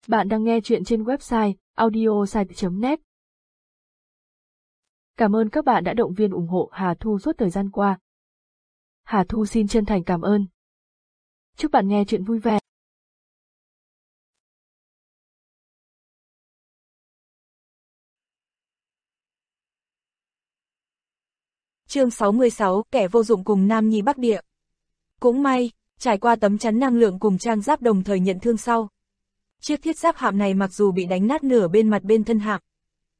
Bạn đang nghe chuyện trên website audiosite.net. Cảm ơn các bạn đã động viên ủng hộ Hà Thu suốt thời gian qua. Hà Thu xin chân thành cảm ơn. Chúc bạn nghe chuyện vui vẻ. Chương 66, kẻ vô dụng cùng Nam Nhi Bắc Địa. Cũng may, trải qua tấm chắn năng lượng cùng trang giáp đồng thời nhận thương sau. Chiếc thiết giáp hạm này mặc dù bị đánh nát nửa bên mặt bên thân hạm,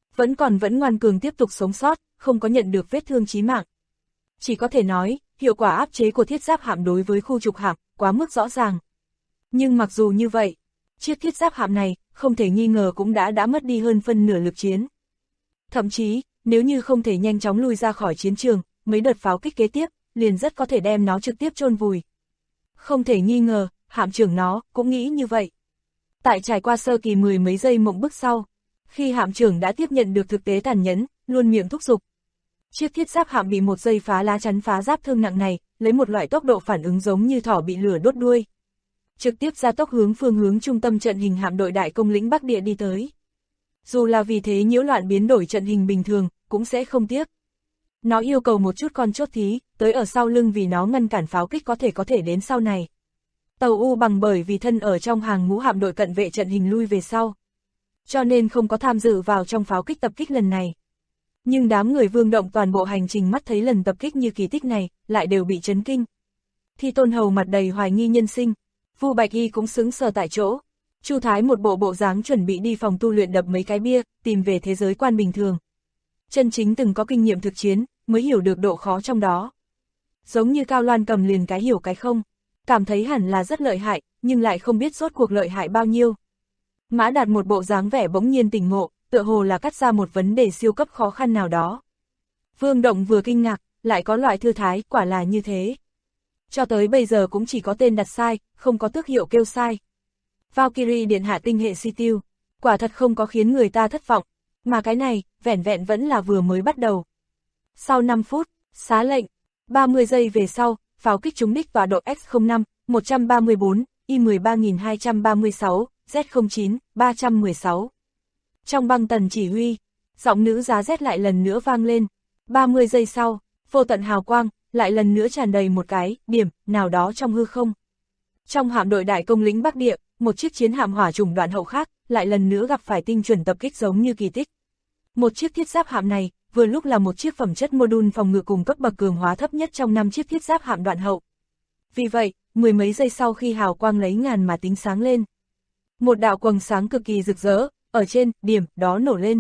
vẫn ngoan cường tiếp tục sống sót, không có nhận được vết thương chí mạng. Chỉ có thể nói, hiệu quả áp chế của thiết giáp hạm đối với khu trục hạm quá mức rõ ràng. Nhưng mặc dù như vậy, chiếc thiết giáp hạm này không thể nghi ngờ cũng đã mất đi hơn phân nửa lực chiến. Thậm chí, nếu như không thể nhanh chóng lui ra khỏi chiến trường, mấy đợt pháo kích kế tiếp liền rất có thể đem nó trực tiếp chôn vùi. Không thể nghi ngờ, hạm trưởng nó cũng nghĩ như vậy. Tại trải qua sơ kỳ mười mấy giây mộng bức sau, khi hạm trưởng đã tiếp nhận được thực tế tàn nhẫn, luôn miệng thúc giục. Chiếc thiết giáp hạm bị một giây phá lá chắn phá giáp thương nặng này, lấy một loại tốc độ phản ứng giống như thỏ bị lửa đốt đuôi. Trực tiếp ra tốc hướng phương hướng trung tâm trận hình hạm đội đại công lĩnh Bắc Địa đi tới. Dù là vì thế nhiễu loạn biến đổi trận hình bình thường, cũng sẽ không tiếc. Nó yêu cầu một chút con chốt thí, tới ở sau lưng vì nó ngăn cản pháo kích có thể đến sau này. Tàu U bằng bởi vì thân ở trong hàng ngũ hạm đội cận vệ trận hình lui về sau, cho nên không có tham dự vào trong pháo kích tập kích lần này. Nhưng đám người Vương Động toàn bộ hành trình mắt thấy lần tập kích như kỳ tích này, lại đều bị chấn kinh. Thi Tôn Hầu mặt đầy hoài nghi nhân sinh, Vu Bạch Y cũng sững sờ tại chỗ, Chu Thái một bộ dáng chuẩn bị đi phòng tu luyện đập mấy cái bia, tìm về thế giới quan bình thường. Chân chính từng có kinh nghiệm thực chiến, mới hiểu được độ khó trong đó. Giống như Cao Loan cầm liền cái hiểu cái không, cảm thấy hẳn là rất lợi hại, nhưng lại không biết rốt cuộc lợi hại bao nhiêu. Mã Đạt một bộ dáng vẻ bỗng nhiên tỉnh ngộ, tựa hồ là cắt ra một vấn đề siêu cấp khó khăn nào đó. Vương Động vừa kinh ngạc, lại có loại thư thái, quả là như thế. Cho tới bây giờ cũng chỉ có tên đặt sai, không có tước hiệu kêu sai. Valkyrie điện hạ tinh hệ si tiêu, quả thật không có khiến người ta thất vọng, mà cái này, vẻn vẹn vẫn là vừa mới bắt đầu. Sau 5 phút, xá lệnh, 30 giây về sau, pháo kích trúng đích tọa độ X05, 134, Y13236, Z09, 316. Trong băng tần chỉ huy, giọng nữ giá Z lại lần nữa vang lên. 30 giây sau, vô tận hào quang, lại lần nữa tràn đầy một cái điểm nào đó trong hư không. Trong hạm đội đại công lĩnh Bắc Địa, một chiếc chiến hạm hỏa chủng đoạn hậu khác, lại lần nữa gặp phải tinh chuẩn tập kích giống như kỳ tích. Một chiếc thiết giáp hạm này, vừa lúc là một chiếc phẩm chất mô-đun phòng ngự cùng cấp bậc cường hóa thấp nhất trong 5 chiếc thiết giáp hạm đoạn hậu. Vì vậy, mười mấy giây sau khi hào quang lấy ngàn mà tính sáng lên, một đạo quầng sáng cực kỳ rực rỡ, ở trên điểm đó nổ lên.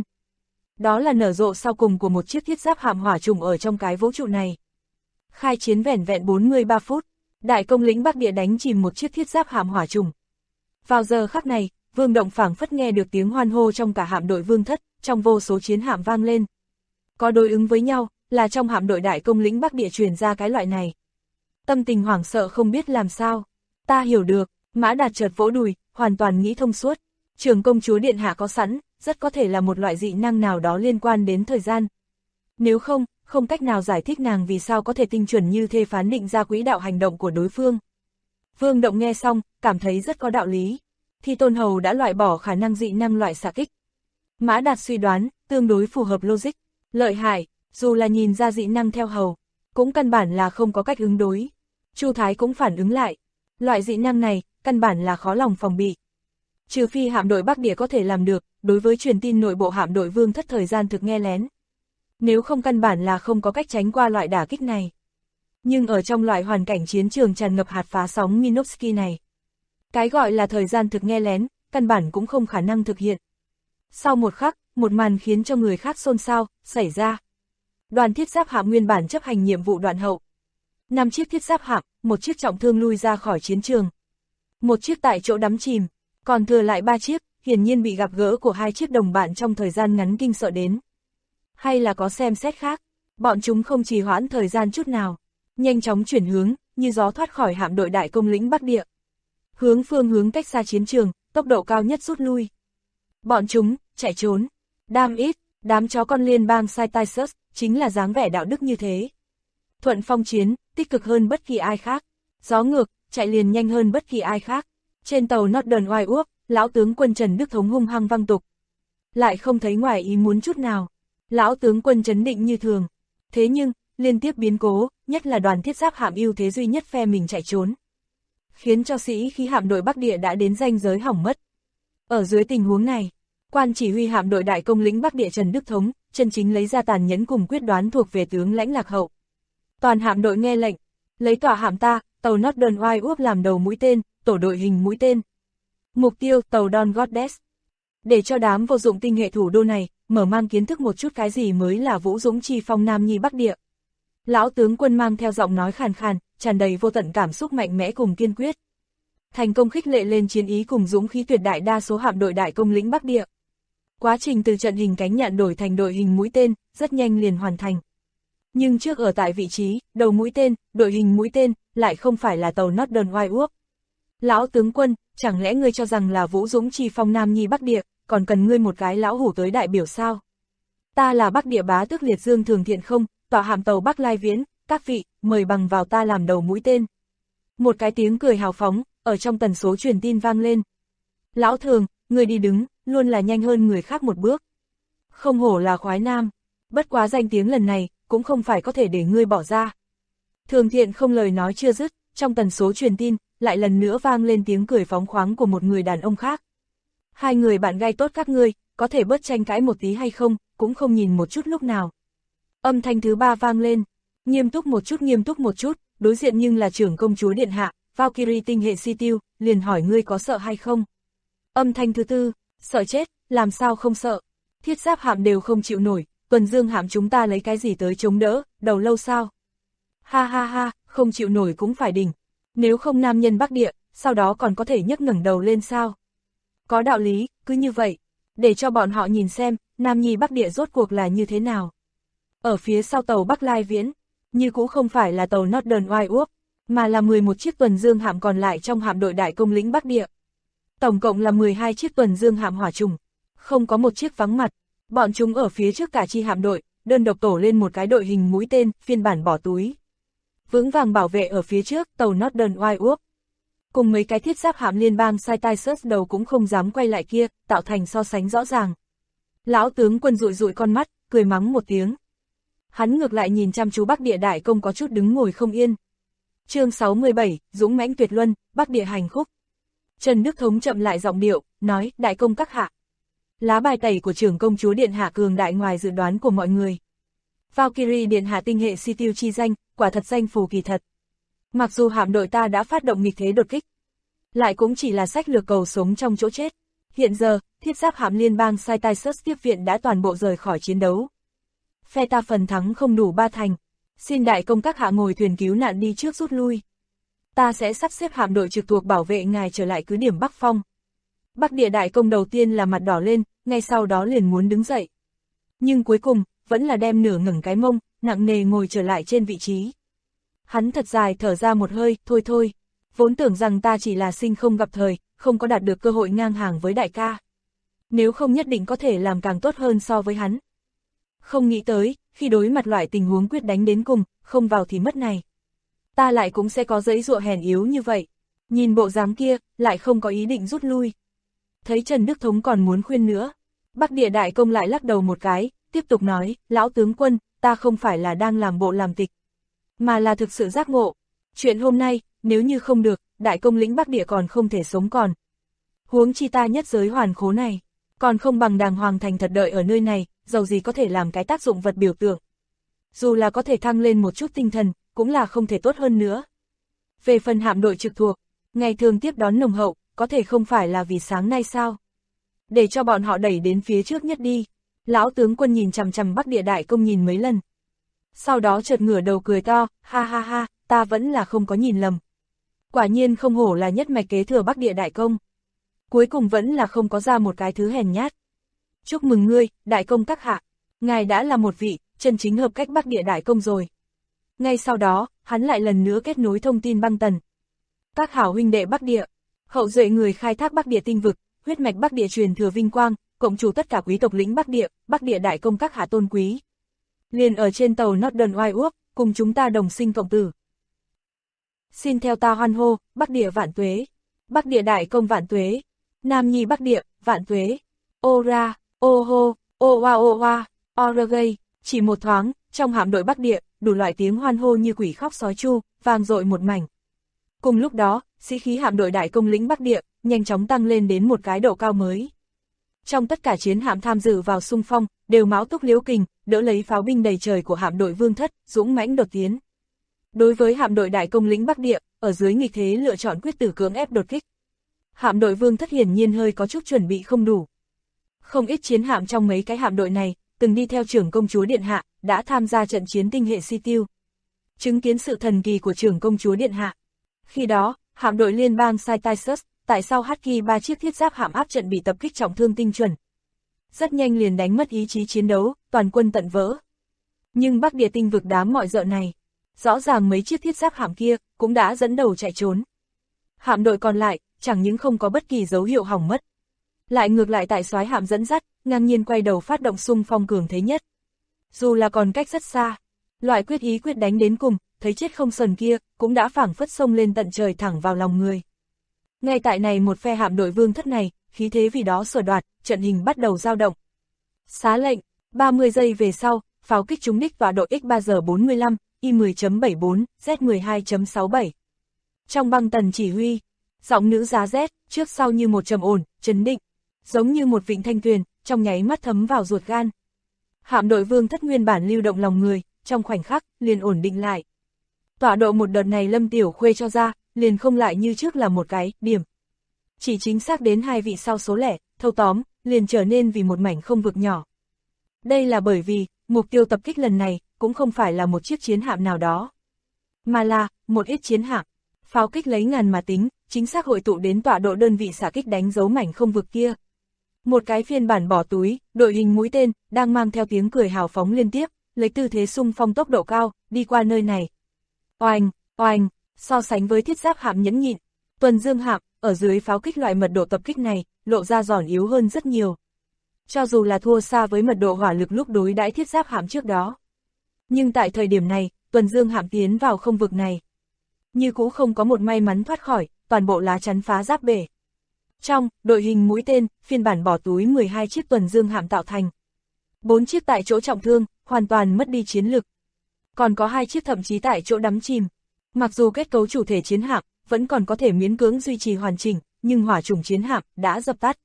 Đó là nở rộ sau cùng của một chiếc thiết giáp hạm hỏa chủng ở trong cái vũ trụ này. Khai chiến vẻn vẹn 43 phút, đại công lĩnh Bắc Địa đánh chìm một chiếc thiết giáp hạm hỏa chủng. Vào giờ khắc này, Vương Động phảng phất nghe được tiếng hoan hô trong cả hạm đội Vương Thất, trong vô số chiến hạm vang lên. Có đối ứng với nhau, là trong hạm đội đại công lĩnh Bắc Địa truyền ra cái loại này. Tâm tình hoảng sợ không biết làm sao. Ta hiểu được, Mã Đạt chợt vỗ đùi, hoàn toàn nghĩ thông suốt. Trưởng công chúa điện hạ có sẵn, rất có thể là một loại dị năng nào đó liên quan đến thời gian. Nếu không cách nào giải thích nàng vì sao có thể tinh chuẩn như thế phán định ra quỹ đạo hành động của đối phương. Vương Động nghe xong, cảm thấy rất có đạo lý. Thi Tôn Hầu đã loại bỏ khả năng dị năng loại xạ kích. Mã Đạt suy đoán, tương đối phù hợp logic. Lợi hại, dù là nhìn ra dị năng theo hầu, cũng căn bản là không có cách ứng đối. Chu Thái cũng phản ứng lại. Loại dị năng này, căn bản là khó lòng phòng bị. Trừ phi hạm đội Bắc Địa có thể làm được, đối với truyền tin nội bộ hạm đội Vương Thất thời gian thực nghe lén. Nếu không căn bản là không có cách tránh qua loại đả kích này. Nhưng ở trong loại hoàn cảnh chiến trường tràn ngập hạt phá sóng Minovsky này, cái gọi là thời gian thực nghe lén, căn bản cũng không khả năng thực hiện. Sau một khắc, một màn khiến cho người khác xôn xao, xảy ra. Đoàn thiết giáp hạm nguyên bản chấp hành nhiệm vụ đoạn hậu. 5 chiếc thiết giáp hạm, một chiếc trọng thương lui ra khỏi chiến trường. Một chiếc tại chỗ đắm chìm, còn thừa lại 3 chiếc, hiển nhiên bị gặp gỡ của 2 chiếc đồng bạn trong thời gian ngắn kinh sợ đến. Hay là có xem xét khác, bọn chúng không trì hoãn thời gian chút nào, nhanh chóng chuyển hướng, như gió thoát khỏi hạm đội đại công lĩnh Bắc Địa. Hướng phương hướng cách xa chiến trường, tốc độ cao nhất rút lui. Bọn chúng, chạy trốn. Đám chó con liên bang Cyrus, chính là dáng vẻ đạo đức như thế. Thuận phong chiến, tích cực hơn bất kỳ ai khác. Gió ngược, chạy liền nhanh hơn bất kỳ ai khác. Trên tàu Northern Whitewood, lão tướng quân Trần Đức Thống hung hăng văng tục. Lại không thấy ngoài ý muốn chút nào. Lão tướng quân trấn định như thường. Thế nhưng, liên tiếp biến cố, nhất là đoàn thiết giáp hạm ưu thế duy nhất phe mình chạy trốn, khiến cho sĩ khí hạm đội Bắc Địa đã đến ranh giới hỏng mất. Ở dưới tình huống này, quan chỉ huy hạm đội đại công lĩnh Bắc Địa Trần Đức Thống, chân chính lấy ra tàn nhẫn cùng quyết đoán thuộc về tướng lãnh Lạc Hậu. Toàn hạm đội nghe lệnh, lấy tỏa hạm ta, tàu Northern White Wolf làm đầu mũi tên, tổ đội hình mũi tên. Mục tiêu tàu Dawn Goddess. Để cho đám vô dụng tinh hệ thủ đô này, mở mang kiến thức một chút cái gì mới là vũ dũng chi phong Nam Nhi Bắc Địa. Lão tướng quân mang theo giọng nói khàn khàn, tràn đầy vô tận cảm xúc mạnh mẽ cùng kiên quyết. Thành công khích lệ lên chiến ý cùng dũng khí tuyệt đại đa số hạm đội đại công lĩnh Bắc Địa. Quá trình từ trận hình cánh nhạn đổi thành đội hình mũi tên, rất nhanh liền hoàn thành. Nhưng trước ở tại vị trí, đầu mũi tên, đội hình mũi tên, lại không phải là tàu Northern White Wolf. Lão tướng quân, chẳng lẽ ngươi cho rằng là vũ dũng chi phong Nam Nhi Bắc Địa, còn cần ngươi một cái lão hủ tới đại biểu sao? Ta là Bắc Địa bá tước Liệt Dương Thường Thiện không, tọa hạm tàu Bắc Lai Viễn, các vị, mời bằng vào ta làm đầu mũi tên. Một cái tiếng cười hào phóng, ở trong tần số truyền tin vang lên. Lão Thường, người đi đứng, luôn là nhanh hơn người khác một bước. Không hổ là khoái nam, bất quá danh tiếng lần này, cũng không phải có thể để ngươi bỏ ra. Thường Thiện không lời nói chưa dứt, trong tần số truyền tin, lại lần nữa vang lên tiếng cười phóng khoáng của một người đàn ông khác. Hai người bạn gai tốt các ngươi, có thể bớt tranh cãi một tí hay không, cũng không nhìn một chút lúc nào. Âm thanh thứ ba vang lên, nghiêm túc một chút, đối diện nhưng là trưởng công chúa điện hạ, Valkyrie tinh hệ si tiêu, liền hỏi ngươi có sợ hay không. Âm thanh thứ tư, sợ chết, làm sao không sợ, thiết giáp hạm đều không chịu nổi, tuần dương hạm chúng ta lấy cái gì tới chống đỡ, đầu lâu sao. Ha ha ha, không chịu nổi cũng phải đỉnh, nếu không nam nhân Bắc Địa, sau đó còn có thể nhấc ngẩng đầu lên sao. Có đạo lý, cứ như vậy, để cho bọn họ nhìn xem, Nam Nhi Bắc Địa rốt cuộc là như thế nào. Ở phía sau tàu Bắc Lai Viễn, như cũng không phải là tàu Northern White Wolf, mà là 11 chiếc tuần dương hạm còn lại trong hạm đội đại công lĩnh Bắc Địa. Tổng cộng là 12 chiếc tuần dương hạm hỏa trùng, không có một chiếc vắng mặt, bọn chúng ở phía trước cả chi hạm đội, đơn độc tổ lên một cái đội hình mũi tên, phiên bản bỏ túi. Vững vàng bảo vệ ở phía trước tàu Northern White Wolf. Cùng mấy cái thiết giáp hạm liên bang Titus đầu cũng không dám quay lại kia, tạo thành so sánh rõ ràng. Lão tướng quân dụi dụi con mắt, cười mắng một tiếng. Hắn ngược lại nhìn chăm chú Bắc Địa đại công có chút đứng ngồi không yên. Chương 67, dũng mãnh tuyệt luân, Bắc Địa hành khúc. Trần Đức Thống chậm lại giọng điệu, nói, đại công các hạ. Lá bài tẩy của trưởng công chúa điện hạ cường đại ngoài dự đoán của mọi người. Valkyrie điện hạ tinh hệ si tiêu chi danh, quả thật danh phù kỳ thật. Mặc dù hạm đội ta đã phát động nghịch thế đột kích, lại cũng chỉ là sách lược cầu sống trong chỗ chết. Hiện giờ, thiết giáp hạm liên bang Titus tiếp viện đã toàn bộ rời khỏi chiến đấu. Phe ta phần thắng không đủ 3 thành. Xin đại công các hạ ngồi thuyền cứu nạn đi trước rút lui. Ta sẽ sắp xếp hạm đội trực thuộc bảo vệ ngài trở lại cứ điểm Bắc Phong. Bắc Địa đại công đầu tiên là mặt đỏ lên, ngay sau đó liền muốn đứng dậy. Nhưng cuối cùng, vẫn là đem nửa ngẩng cái mông, nặng nề ngồi trở lại trên vị trí. Hắn thật dài thở ra một hơi, thôi, vốn tưởng rằng ta chỉ là sinh không gặp thời, không có đạt được cơ hội ngang hàng với đại ca. Nếu không nhất định có thể làm càng tốt hơn so với hắn. Không nghĩ tới, khi đối mặt loại tình huống quyết đánh đến cùng, không vào thì mất này. Ta lại cũng sẽ có dãy dụa hèn yếu như vậy. Nhìn bộ dáng kia, lại không có ý định rút lui. Thấy Trần Đức Thống còn muốn khuyên nữa. Bắc Địa đại công lại lắc đầu một cái, tiếp tục nói, lão tướng quân, ta không phải là đang làm bộ làm tịch, mà là thực sự giác ngộ. Chuyện hôm nay, nếu như không được, đại công lĩnh Bắc Địa còn không thể sống còn. Huống chi ta nhất giới hoàn khố này, còn không bằng đàng hoàng thành thật đợi ở nơi này, dầu gì có thể làm cái tác dụng vật biểu tượng. Dù là có thể thăng lên một chút tinh thần, cũng là không thể tốt hơn nữa. Về phần hạm đội trực thuộc, ngày thường tiếp đón nồng hậu, có thể không phải là vì sáng nay sao? Để cho bọn họ đẩy đến phía trước nhất đi. Lão tướng quân nhìn chằm chằm Bắc Địa đại công nhìn mấy lần. Sau đó chợt ngửa đầu cười to, ha ha ha, ta vẫn là không có nhìn lầm. Quả nhiên không hổ là nhất mạch kế thừa Bắc Địa đại công. Cuối cùng vẫn là không có ra một cái thứ hèn nhát. Chúc mừng ngươi, đại công các hạ. Ngài đã là một vị, chân chính hợp cách Bắc Địa đại công rồi. Ngay sau đó, hắn lại lần nữa kết nối thông tin băng tần. Các hảo huynh đệ Bắc Địa, hậu duệ người khai thác Bắc Địa tinh vực, huyết mạch Bắc Địa truyền thừa vinh quang, cộng chủ tất cả quý tộc lĩnh Bắc Địa đại công các hạ tôn quý. Liền ở trên tàu Northern White Wolf, cùng chúng ta đồng sinh cộng tử. Xin theo ta hoan hô, Bắc Địa vạn tuế, Bắc Địa đại công vạn tuế. Nam Nhi Bắc Địa, vạn tuế. Ô ra, ô hô, ô hoa, gây. Chỉ một thoáng, trong hạm đội Bắc Địa, đủ loại tiếng hoan hô như quỷ khóc sói chu, vang dội một mảnh. Cùng lúc đó, sĩ khí hạm đội đại công lĩnh Bắc Địa, nhanh chóng tăng lên đến một cái độ cao mới. Trong tất cả chiến hạm tham dự vào xung phong, đều máu túc liếu kình, đỡ lấy pháo binh đầy trời của hạm đội Vương Thất, dũng mãnh đột tiến. Đối với hạm đội đại công lĩnh Bắc Địa, ở dưới nghịch thế lựa chọn quyết tử cưỡng ép đột kích. Hạm đội Vương Thất hiển nhiên hơi có chút chuẩn bị không đủ. Không ít chiến hạm trong mấy cái hạm đội này, từng đi theo trưởng công chúa Điện Hạ, đã tham gia trận chiến tinh hệ Si Tiêu. Chứng kiến sự thần kỳ của trưởng công chúa Điện Hạ. Khi đó, hạm đội liên bang Cytisus, tại sao Husky 3 chiếc thiết giáp hạm áp trận bị tập kích trọng thương tinh chuẩn. Rất nhanh liền đánh mất ý chí chiến đấu, toàn quân tận vỡ. Nhưng Bắc Địa tinh vực đám mọi dợ này, rõ ràng mấy chiếc thiết giáp hạm kia cũng đã dẫn đầu chạy trốn. Hạm đội còn lại, chẳng những không có bất kỳ dấu hiệu hỏng mất. Lại ngược lại tại soái hạm dẫn dắt, ngang nhiên quay đầu phát động xung phong cường thế nhất. Dù là còn cách rất xa, loại quyết ý quyết đánh đến cùng, thấy chết không sờn kia, cũng đã phảng phất xông lên tận trời thẳng vào lòng người. Ngay tại này một phe hạm đội Vương Thất này, khí thế vì đó sở đoạt, trận hình bắt đầu dao động. Xá lệnh, 30 giây về sau, pháo kích trúng đích tọa độ X3G45, Y10.74, Z12.67. Trong băng tần chỉ huy, giọng nữ giá Z, trước sau như một trầm ổn, trấn định, giống như một vịnh thanh tuyền, trong nháy mắt thấm vào ruột gan. Hạm đội Vương Thất nguyên bản lưu động lòng người, trong khoảnh khắc, liền ổn định lại. Tọa độ một đợt này Lâm Tiểu Khuê cho ra, liền không lại như trước là một cái điểm. Chỉ chính xác đến 2 vị sau số lẻ, thâu tóm, liền trở nên vì một mảnh không vực nhỏ. Đây là bởi vì, mục tiêu tập kích lần này, cũng không phải là một chiếc chiến hạm nào đó, mà là, một ít chiến hạm. Pháo kích lấy ngàn mà tính, chính xác hội tụ đến tọa độ đơn vị xạ kích đánh dấu mảnh không vực kia. Một cái phiên bản bỏ túi, đội hình mũi tên, đang mang theo tiếng cười hào phóng liên tiếp, lấy tư thế xung phong tốc độ cao, đi qua nơi này. Oanh, oanh, so sánh với thiết giáp hạm nhẫn nhịn, tuần dương hạm, ở dưới pháo kích loại mật độ tập kích này, lộ ra giòn yếu hơn rất nhiều. Cho dù là thua xa với mật độ hỏa lực lúc đối đãi thiết giáp hạm trước đó. Nhưng tại thời điểm này, tuần dương hạm tiến vào không vực này. Như cũ không có một may mắn thoát khỏi, toàn bộ lá chắn phá giáp bể. Trong, đội hình mũi tên, phiên bản bỏ túi 12 chiếc tuần dương hạm tạo thành. 4 chiếc tại chỗ trọng thương, hoàn toàn mất đi chiến lực. Còn có 2 chiếc thậm chí tại chỗ đắm chìm. Mặc dù kết cấu chủ thể chiến hạm, vẫn còn có thể miễn cưỡng duy trì hoàn chỉnh, nhưng hỏa chủng chiến hạm đã dập tắt.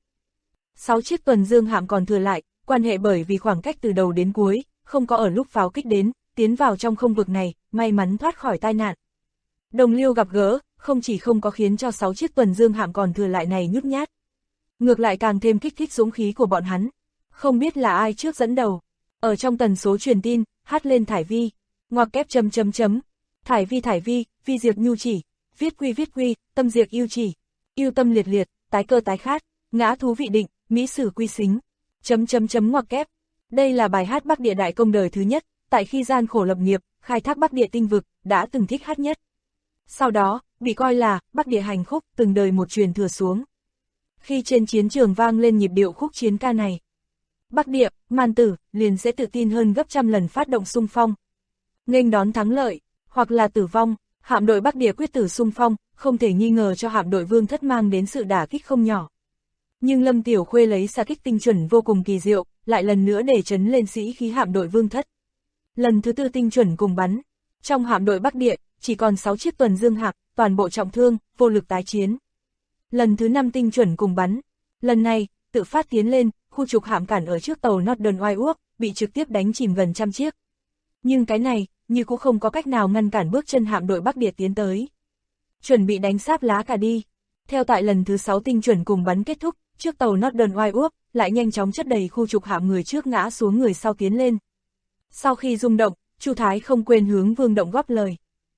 6 chiếc tuần dương hạm còn thừa lại, quan hệ bởi vì khoảng cách từ đầu đến cuối, không có ở lúc pháo kích đến, tiến vào trong không vực này, may mắn thoát khỏi tai nạn. Đồng liêu gặp gỡ, không chỉ không có khiến cho 6 chiếc tuần dương hạm còn thừa lại này nhút nhát. Ngược lại càng thêm kích thích dũng khí của bọn hắn. Không biết là ai trước dẫn đầu. Ở trong tần số truyền tin, hát lên thải vi, ngoặc kép chấm chấm chấm. Thải vi, vi diệt nhu chỉ, viết quy, tâm diệt yêu chỉ, yêu tâm liệt liệt, tái cơ tái khát, ngã thú vị định, mỹ sử quy xính, chấm chấm chấm ngoặc kép. Đây là bài hát Bắc Địa đại công đời thứ nhất, tại khi gian khổ lập nghiệp, khai thác Bắc Địa tinh vực, đã từng thích hát nhất. Sau đó, bị coi là Bắc Địa hành khúc, từng đời một truyền thừa xuống. Khi trên chiến trường vang lên nhịp điệu khúc chiến ca này, Bắc Địa, Man Tử, liền sẽ tự tin hơn gấp trăm lần phát động xung phong. Nghênh đón thắng lợi, hoặc là tử vong, hạm đội Bắc Địa quyết tử xung phong, không thể nghi ngờ cho hạm đội Vương Thất mang đến sự đả kích không nhỏ. Nhưng Lâm Tiểu Khuê lấy xạ kích tinh chuẩn vô cùng kỳ diệu, lại lần nữa để trấn lên sĩ khí hạm đội Vương Thất. Lần thứ 4 tinh chuẩn cùng bắn, trong hạm đội Bắc Địa, chỉ còn 6 chiếc tuần dương hạm, toàn bộ trọng thương, vô lực tái chiến. Lần thứ 5 tinh chuẩn cùng bắn, lần này, tự phát tiến lên, khu trục hạm cản ở trước tàu Northern Whitewood, bị trực tiếp đánh chìm gần trăm chiếc. Nhưng cái này, như cũng không có cách nào ngăn cản bước chân hạm đội Bắc Địa tiến tới. Chuẩn bị đánh sáp lá cả đi. Theo tại lần thứ 6 tinh chuẩn cùng bắn kết thúc, trước tàu Northern Whitewood, lại nhanh chóng chất đầy khu trục hạm người trước ngã xuống người sau tiến lên. Sau khi rung động, Chu Thái không quên hướng Vương Động góp lời.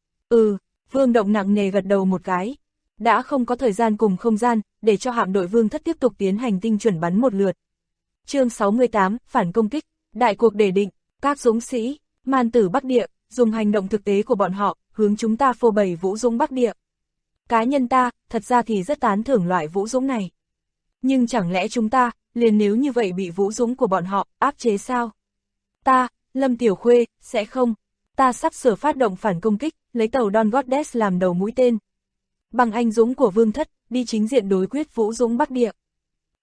Vương Động nặng nề gật đầu một cái. Đã không có thời gian cùng không gian, để cho hạm đội Vương Thất tiếp tục tiến hành tinh chuẩn bắn một lượt. Chương 68, phản công kích, đại cuộc để định, các dũng sĩ, Man Tử Bắc Địa, dùng hành động thực tế của bọn họ, hướng chúng ta phô bày vũ dũng Bắc Địa. Cá nhân ta, thật ra thì rất tán thưởng loại vũ dũng này. Nhưng chẳng lẽ chúng ta, liền nếu như vậy bị vũ dũng của bọn họ, áp chế sao? Ta, Lâm Tiểu Khuê, sẽ không. Ta sắp sửa phát động phản công kích, lấy tàu Don Goddess làm đầu mũi tên. Bằng anh dũng của Vương Thất, đi chính diện đối quyết vũ dũng Bắc Địa.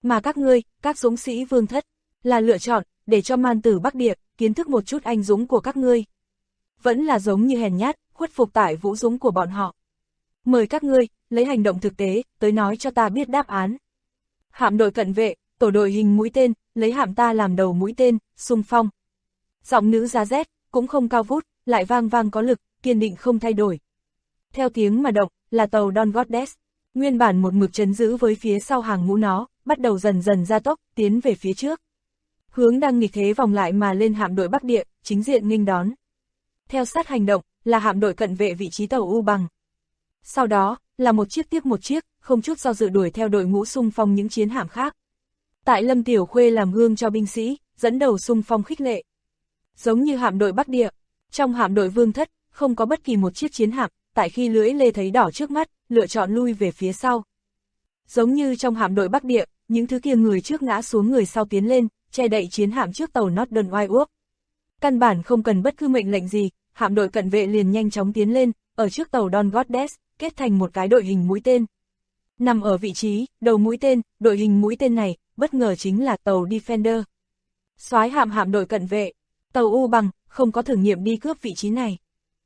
Mà các ngươi, các dũng sĩ vương thất, là lựa chọn, để cho man tử Bắc Địa, kiến thức một chút anh dũng của các ngươi. Vẫn là giống như hèn nhát, khuất phục tại vũ dũng của bọn họ. Mời các ngươi, lấy hành động thực tế, tới nói cho ta biết đáp án. Hạm đội cận vệ, tổ đội hình mũi tên, lấy hạm ta làm đầu mũi tên, xung phong. Giọng nữ giá rét, cũng không cao vút, lại vang vang có lực, kiên định không thay đổi. Theo tiếng mà động, là tàu Dawn Goddess, nguyên bản một mực trấn giữ với phía sau hàng ngũ nó, bắt đầu dần dần gia tốc, tiến về phía trước. Hướng đang nghịch thế vòng lại mà lên hạm đội Bắc Địa, chính diện nghênh đón. Theo sát hành động, là hạm đội cận vệ vị trí tàu U Bằng. Sau đó, là một chiếc tiếp một chiếc, không chút do dự đuổi theo đội ngũ xung phong những chiến hạm khác. Tại Lâm Tiểu Khuê làm gương cho binh sĩ, dẫn đầu xung phong khích lệ. Giống như hạm đội Bắc Địa, trong hạm đội Vương Thất, không có bất kỳ một chiếc chiến hạm, tại khi lưỡi lê thấy đỏ trước mắt, lựa chọn lui về phía sau. Giống như trong hạm đội Bắc Địa, những thứ kia người trước ngã xuống người sau tiến lên, che đậy chiến hạm trước tàu Northern White. Căn bản không cần bất cứ mệnh lệnh gì, hạm đội cận vệ liền nhanh chóng tiến lên, ở trước tàu Dawn Goddess, kết thành một cái đội hình mũi tên. Nằm ở vị trí, đầu mũi tên, đội hình mũi tên này, bất ngờ chính là tàu Defender. Soái hạm đội cận vệ, tàu U Bằng, không có thử nghiệm đi cướp vị trí này.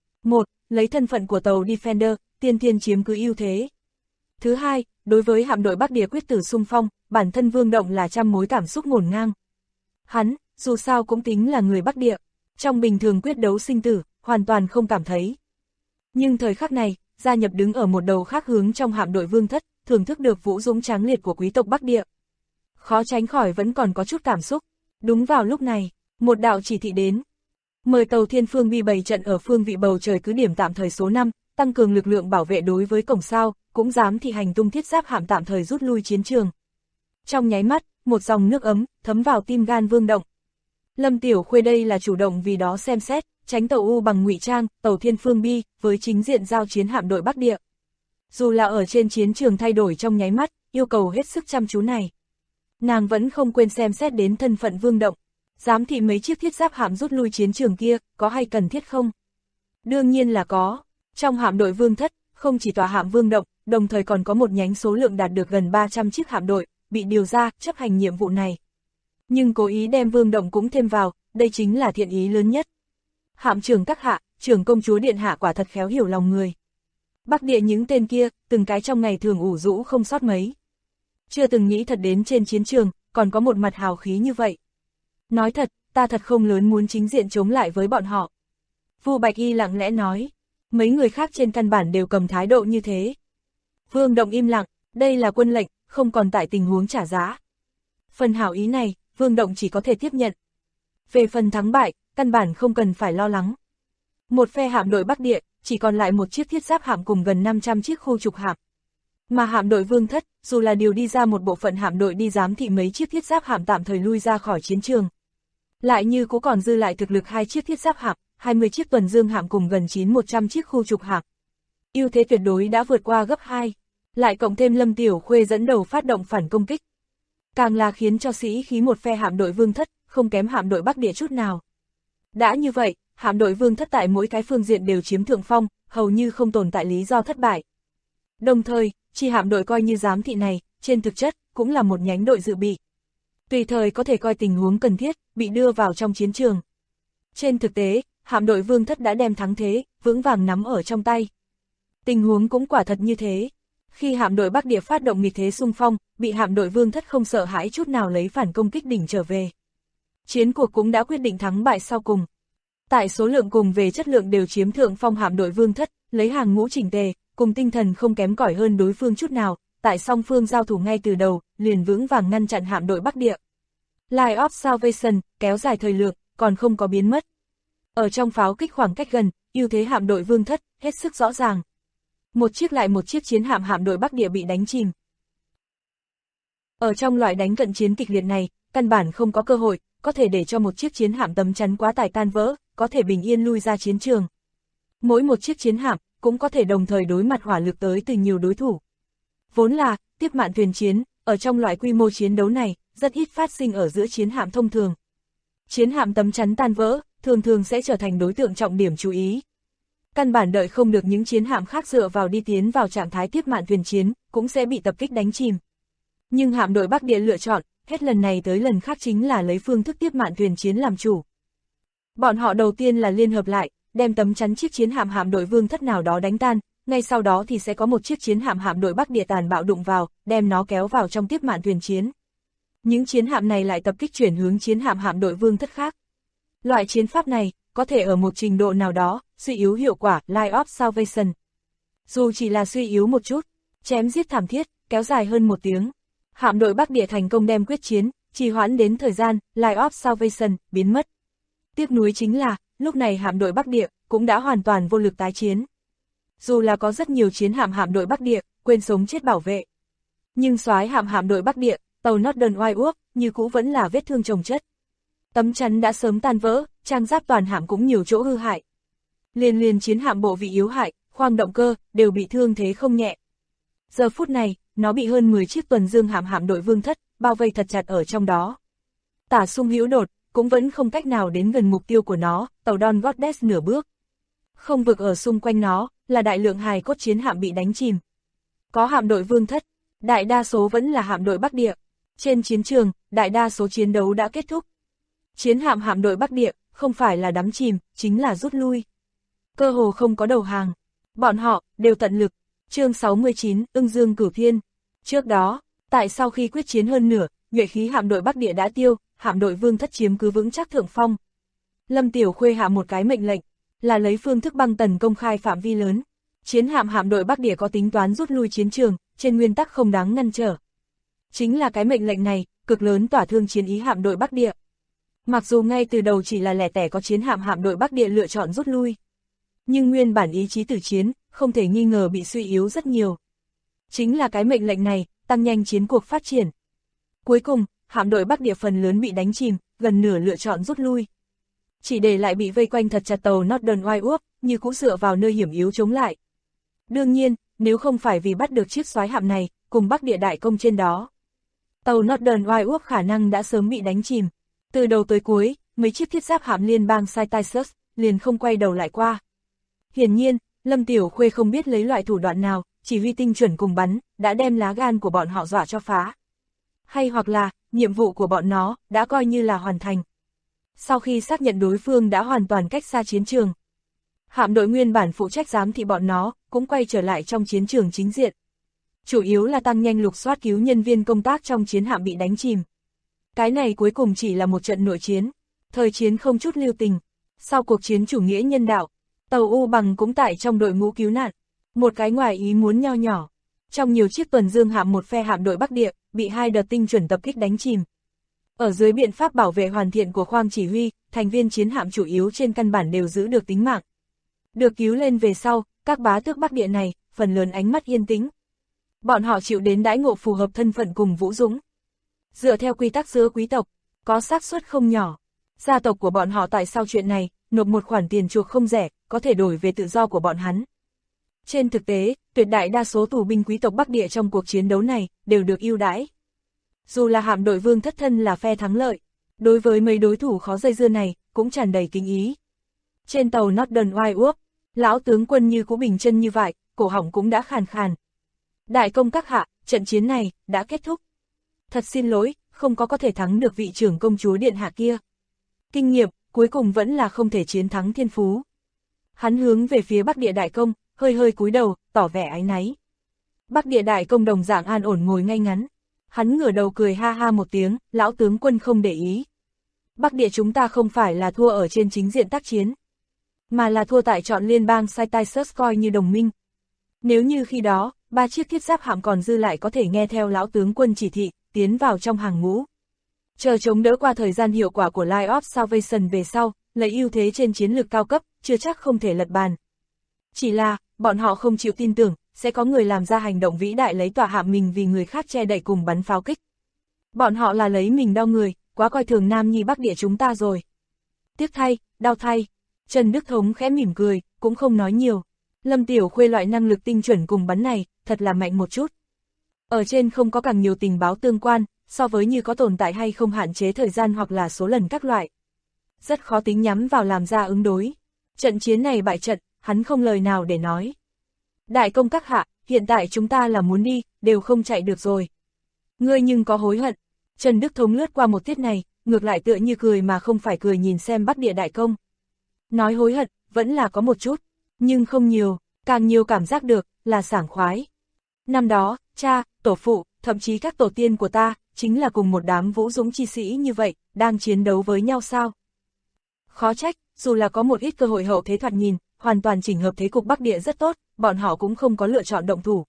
1. Lấy thân phận của tàu Defender, tiên thiên chiếm cứ ưu thế. Thứ hai, đối với hạm đội Bắc Địa quyết tử xung phong, bản thân Vương Động là trăm mối cảm xúc ngổn ngang. Hắn, dù sao cũng tính là người Bắc Địa, trong bình thường quyết đấu sinh tử, hoàn toàn không cảm thấy. Nhưng thời khắc này, gia nhập đứng ở một đầu khác hướng trong hạm đội Vương Thất, thưởng thức được vũ dũng tráng liệt của quý tộc Bắc Địa. Khó tránh khỏi vẫn còn có chút cảm xúc. Đúng vào lúc này, một đạo chỉ thị đến. Mời tàu Thiên Phương Bi bày trận ở phương vị bầu trời cứ điểm tạm thời số 5, tăng cường lực lượng bảo vệ đối với cổng sao, cũng dám thị hành tung thiết giáp hạm tạm thời rút lui chiến trường. Trong nháy mắt, một dòng nước ấm, thấm vào tim gan Vương Động. Lâm Tiểu Khuê đây là chủ động vì đó xem xét, tránh tàu U Bằng ngụy trang, tàu Thiên Phương Bi, với chính diện giao chiến hạm đội Bắc Địa. Dù là ở trên chiến trường thay đổi trong nháy mắt, yêu cầu hết sức chăm chú này. Nàng vẫn không quên xem xét đến thân phận Vương Động. Giám thị mấy chiếc thiết giáp hạm rút lui chiến trường kia, có hay cần thiết không? Đương nhiên là có. Trong hạm đội Vương Thất, không chỉ tòa hạm Vương Động, đồng thời còn có một nhánh số lượng đạt được gần 300 chiếc hạm đội, bị điều ra, chấp hành nhiệm vụ này. Nhưng cố ý đem Vương Động cũng thêm vào, đây chính là thiện ý lớn nhất. Hạm trưởng các hạ, trưởng công chúa điện hạ quả thật khéo hiểu lòng người. Bắc Địa những tên kia, từng cái trong ngày thường ủ rũ không sót mấy. Chưa từng nghĩ thật đến trên chiến trường, còn có một mặt hào khí như vậy. Nói thật, ta thật không lớn muốn chính diện chống lại với bọn họ. Vu Bạch Y lặng lẽ nói, mấy người khác trên căn bản đều cầm thái độ như thế. Vương Động im lặng, đây là quân lệnh, không còn tại tình huống trả giá. Phần hảo ý này, Vương Động chỉ có thể tiếp nhận. Về phần thắng bại, căn bản không cần phải lo lắng. Một phe hạm đội Bắc Địa, chỉ còn lại một chiếc thiết giáp hạm cùng gần 500 chiếc khu trục hạm. Mà hạm đội Vương Thất, dù là điều đi ra một bộ phận hạm đội đi giám thị mấy chiếc thiết giáp hạm tạm thời lui ra khỏi chiến trường. Lại như cũng còn dư lại thực lực 2 chiếc thiết giáp hạm, 20 chiếc tuần dương hạm cùng gần 900 chiếc khu trục hạm. Ưu thế tuyệt đối đã vượt qua gấp 2. Lại cộng thêm Lâm Tiểu Khuê dẫn đầu phát động phản công kích. Càng là khiến cho sĩ khí một phe hạm đội Vương Thất, không kém hạm đội Bắc Địa chút nào. Đã như vậy, hạm đội Vương Thất tại mỗi cái phương diện đều chiếm thượng phong, hầu như không tồn tại lý do thất bại. Đồng thời, chi hạm đội coi như giám thị này, trên thực chất, cũng là một nhánh đội dự bị. Tùy thời có thể coi tình huống cần thiết, bị đưa vào trong chiến trường. Trên thực tế, hạm đội Vương Thất đã đem thắng thế, vững vàng nắm ở trong tay. Tình huống cũng quả thật như thế. Khi hạm đội Bắc Địa phát động nghịch thế xung phong, bị hạm đội Vương Thất không sợ hãi chút nào lấy phản công kích đỉnh trở về. Chiến cuộc cũng đã quyết định thắng bại sau cùng. Tại số lượng cùng về chất lượng đều chiếm thượng phong hạm đội Vương Thất, lấy hàng ngũ chỉnh tề, cùng tinh thần không kém cỏi hơn đối phương chút nào, tại song phương giao thủ ngay từ đầu, liền vững vàng ngăn chặn hạm đội Bắc Địa. Line of Salvation, kéo dài thời lượng, còn không có biến mất. Ở trong pháo kích khoảng cách gần, ưu thế hạm đội Vương Thất, hết sức rõ ràng. Một chiếc lại một chiếc chiến hạm đội Bắc Địa bị đánh chìm. Ở trong loại đánh cận chiến kịch liệt này, căn bản không có cơ hội, có thể để cho một chiếc chiến hạm tấm chắn quá tải tan vỡ, có thể bình yên lui ra chiến trường. Mỗi một chiếc chiến hạm cũng có thể đồng thời đối mặt hỏa lực tới từ nhiều đối thủ. Vốn là, tiếp mạn thuyền chiến, ở trong loại quy mô chiến đấu này, rất ít phát sinh ở giữa chiến hạm thông thường. Chiến hạm tấm chắn tan vỡ, thường thường sẽ trở thành đối tượng trọng điểm chú ý. Căn bản đợi không được những chiến hạm khác dựa vào đi tiến vào trạng thái tiếp mạn thuyền chiến, cũng sẽ bị tập kích đánh chìm. Nhưng hạm đội Bắc Địa lựa chọn, hết lần này tới lần khác chính là lấy phương thức tiếp mạn thuyền chiến làm chủ. Bọn họ đầu tiên là liên hợp lại, đem tấm chắn chiếc chiến hạm hạm đội Vương Thất nào đó đánh tan, ngay sau đó thì sẽ có một chiếc chiến hạm hạm đội Bắc Địa tàn bạo đụng vào, đem nó kéo vào trong tiếp mạn thuyền chiến. Những chiến hạm này lại tập kích chuyển hướng chiến hạm hạm đội Vương Thất khác. Loại chiến pháp này, có thể ở một trình độ nào đó, suy yếu hiệu quả Line of Salvation. Dù chỉ là suy yếu một chút, chém giết thảm thiết, kéo dài hơn 1 tiếng. Hạm đội Bắc Địa thành công đem quyết chiến, trì hoãn đến thời gian, Line of Salvation, biến mất. Tiếc nuối chính là, lúc này hạm đội Bắc Địa, cũng đã hoàn toàn vô lực tái chiến. Dù là có rất nhiều chiến hạm hạm đội Bắc Địa, quên sống chết bảo vệ. Nhưng soái hạm hạm đội Bắc Địa, tàu Northern Whitewood, như cũ vẫn là vết thương chồng chất. Tấm chắn đã sớm tan vỡ, trang giáp toàn hạm cũng nhiều chỗ hư hại. Liên chiến hạm bộ vị yếu hại, khoang động cơ, đều bị thương thế không nhẹ. Giờ phút này, nó bị hơn 10 chiếc tuần dương hạm hạm đội Vương Thất, bao vây thật chặt ở trong đó. Tả Sung Hữu Đột, cũng vẫn không cách nào đến gần mục tiêu của nó, tàu Dawn Goddess nửa bước. Không vực ở xung quanh nó, là đại lượng hài cốt chiến hạm bị đánh chìm. Có hạm đội Vương Thất, đại đa số vẫn là hạm đội Bắc Địa. Trên chiến trường, đại đa số chiến đấu đã kết thúc. Chiến hạm hạm đội Bắc Địa, không phải là đắm chìm, chính là rút lui. Cơ hồ không có đầu hàng. Bọn họ, đều tận lực. Chương 69, Ưng Dương Cửu Thiên. Trước đó, tại sau khi quyết chiến hơn nửa, nhuệ khí hạm đội Bắc Địa đã tiêu, hạm đội Vương Thất chiếm cứ vững chắc thượng phong. Lâm Tiểu Khuê hạ một cái mệnh lệnh, là lấy phương thức băng tần công khai phạm vi lớn. Chiến hạm hạm đội Bắc Địa có tính toán rút lui chiến trường, trên nguyên tắc không đáng ngăn trở. Chính là cái mệnh lệnh này, cực lớn tỏa thương chiến ý hạm đội Bắc Địa. Mặc dù ngay từ đầu chỉ là lẻ tẻ có chiến hạm hạm đội Bắc Địa lựa chọn rút lui. Nhưng nguyên bản ý chí tử chiến, không thể nghi ngờ bị suy yếu rất nhiều. Chính là cái mệnh lệnh này, tăng nhanh chiến cuộc phát triển. Cuối cùng, hạm đội Bắc Địa phần lớn bị đánh chìm, gần nửa lựa chọn rút lui. Chỉ để lại bị vây quanh thật chặt tàu Northern Whitewood, như cũ dựa vào nơi hiểm yếu chống lại. Đương nhiên, nếu không phải vì bắt được chiếc soái hạm này, cùng Bắc Địa đại công trên đó, tàu Northern Whitewood khả năng đã sớm bị đánh chìm. Từ đầu tới cuối, mấy chiếc thiết giáp hạm liên bang Cytisus liền không quay đầu lại qua. Hiển nhiên, Lâm Tiểu Khuê không biết lấy loại thủ đoạn nào, chỉ huy tinh chuẩn cùng bắn, đã đem lá gan của bọn họ dọa cho phá. Hay hoặc là, nhiệm vụ của bọn nó, đã coi như là hoàn thành. Sau khi xác nhận đối phương đã hoàn toàn cách xa chiến trường, hạm đội nguyên bản phụ trách giám thị bọn nó, cũng quay trở lại trong chiến trường chính diện. Chủ yếu là tăng nhanh lục soát cứu nhân viên công tác trong chiến hạm bị đánh chìm. Cái này cuối cùng chỉ là một trận nội chiến, thời chiến không chút lưu tình. Sau cuộc chiến chủ nghĩa nhân đạo, tàu U Bằng cũng tại trong đội ngũ cứu nạn. Một cái ngoài ý muốn nho nhỏ. Trong nhiều chiếc tuần dương hạm một phe hạm đội Bắc Địa, bị 2 đợt tinh chuẩn tập kích đánh chìm. Ở dưới biện pháp bảo vệ hoàn thiện của khoang chỉ huy, thành viên chiến hạm chủ yếu trên căn bản đều giữ được tính mạng. Được cứu lên về sau, các bá tước Bắc Địa này, phần lớn ánh mắt yên tĩnh. Bọn họ chịu đến đãi ngộ phù hợp thân phận cùng vũ dũng. Dựa theo quy tắc giữa quý tộc, có xác suất không nhỏ. Gia tộc của bọn họ tại sau chuyện này, nộp một khoản tiền chuộc không rẻ, có thể đổi về tự do của bọn hắn. Trên thực tế, tuyệt đại đa số tù binh quý tộc Bắc Địa trong cuộc chiến đấu này, đều được ưu đãi. Dù là hạm đội Vương Thất thân là phe thắng lợi, đối với mấy đối thủ khó dây dưa này, cũng tràn đầy kính ý. Trên tàu Northern Whitewood, lão tướng quân như cũ bình chân như vậy, cổ họng cũng đã khàn khàn. Đại công các hạ, trận chiến này, đã kết thúc. Thật xin lỗi, không có thể thắng được vị trưởng công chúa điện hạ kia. Kinh nghiệm, cuối cùng vẫn là không thể chiến thắng thiên phú. Hắn hướng về phía Bắc Địa đại công, hơi cúi đầu, tỏ vẻ áy náy. Bắc Địa đại công đồng dạng an ổn ngồi ngay ngắn. Hắn ngửa đầu cười ha ha một tiếng, lão tướng quân không để ý. Bắc Địa chúng ta không phải là thua ở trên chính diện tác chiến, mà là thua tại chọn liên bang Cytisus coi như đồng minh. Nếu như khi đó, 3 chiếc thiết giáp hạm còn dư lại có thể nghe theo lão tướng quân chỉ thị, tiến vào trong hàng ngũ. Chờ chống đỡ qua thời gian hiệu quả của Line of Salvation về sau, lấy ưu thế trên chiến lược cao cấp, chưa chắc không thể lật bàn. Chỉ là, bọn họ không chịu tin tưởng, sẽ có người làm ra hành động vĩ đại lấy tỏa hạm mình vì người khác che đậy cùng bắn pháo kích. Bọn họ là lấy mình đau người, quá coi thường Nam Nhi Bắc Địa chúng ta rồi. Tiếc thay, đau thay. Trần Đức Thống khẽ mỉm cười, cũng không nói nhiều. Lâm Tiểu Khuê loại năng lực tinh chuẩn cùng bắn này, thật là mạnh một chút. Ở trên không có càng nhiều tình báo tương quan, so với như có tồn tại hay không hạn chế thời gian hoặc là số lần các loại. Rất khó tính nhắm vào làm ra ứng đối. Trận chiến này bại trận, hắn không lời nào để nói. Đại công các hạ, hiện tại chúng ta là muốn đi, đều không chạy được rồi. Ngươi nhưng có hối hận. Trần Đức Thống lướt qua một tiết này, ngược lại tựa như cười mà không phải cười nhìn xem Bắc Địa đại công. Nói hối hận, vẫn là có một chút, nhưng không nhiều, càng nhiều cảm giác được, là sảng khoái. Năm đó, cha, tổ phụ, thậm chí các tổ tiên của ta, chính là cùng một đám vũ dũng chi sĩ như vậy, đang chiến đấu với nhau sao? Khó trách, dù là có một ít cơ hội hậu thế thoạt nhìn, hoàn toàn chỉnh hợp thế cục Bắc Địa rất tốt, bọn họ cũng không có lựa chọn động thủ.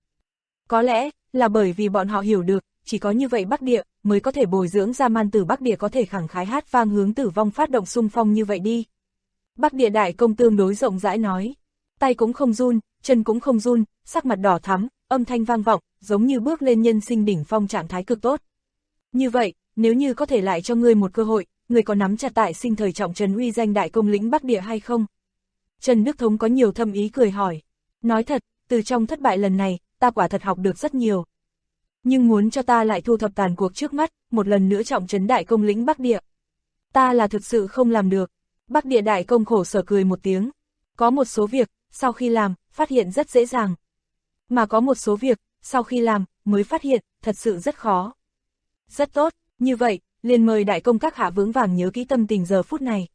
Có lẽ, là bởi vì bọn họ hiểu được, chỉ có như vậy Bắc Địa, mới có thể bồi dưỡng ra man tử Bắc Địa có thể khẳng khái hát vang hướng tử vong phát động xung phong như vậy đi. Bắc Địa đại công tương đối rộng rãi nói, tay cũng không run, chân cũng không run, sắc mặt đỏ thắm, âm thanh vang vọng, giống như bước lên nhân sinh đỉnh phong trạng thái cực tốt. Như vậy, nếu như có thể lại cho ngươi một cơ hội, ngươi có nắm chặt tại sinh thời trọng trấn uy danh đại công lĩnh Bắc Địa hay không? Trần Đức Thống có nhiều thâm ý cười hỏi. Nói thật, từ trong thất bại lần này, ta quả thật học được rất nhiều. Nhưng muốn cho ta lại thu thập tàn cuộc trước mắt, một lần nữa trọng trấn đại công lĩnh Bắc Địa. Ta là thực sự không làm được. Bắc Địa đại công khổ sở cười một tiếng. Có một số việc, sau khi làm, phát hiện rất dễ dàng. Mà có một số việc, sau khi làm, mới phát hiện, thật sự rất khó. Rất tốt, như vậy, liền mời đại công các hạ vững vàng nhớ kỹ tâm tình giờ phút này.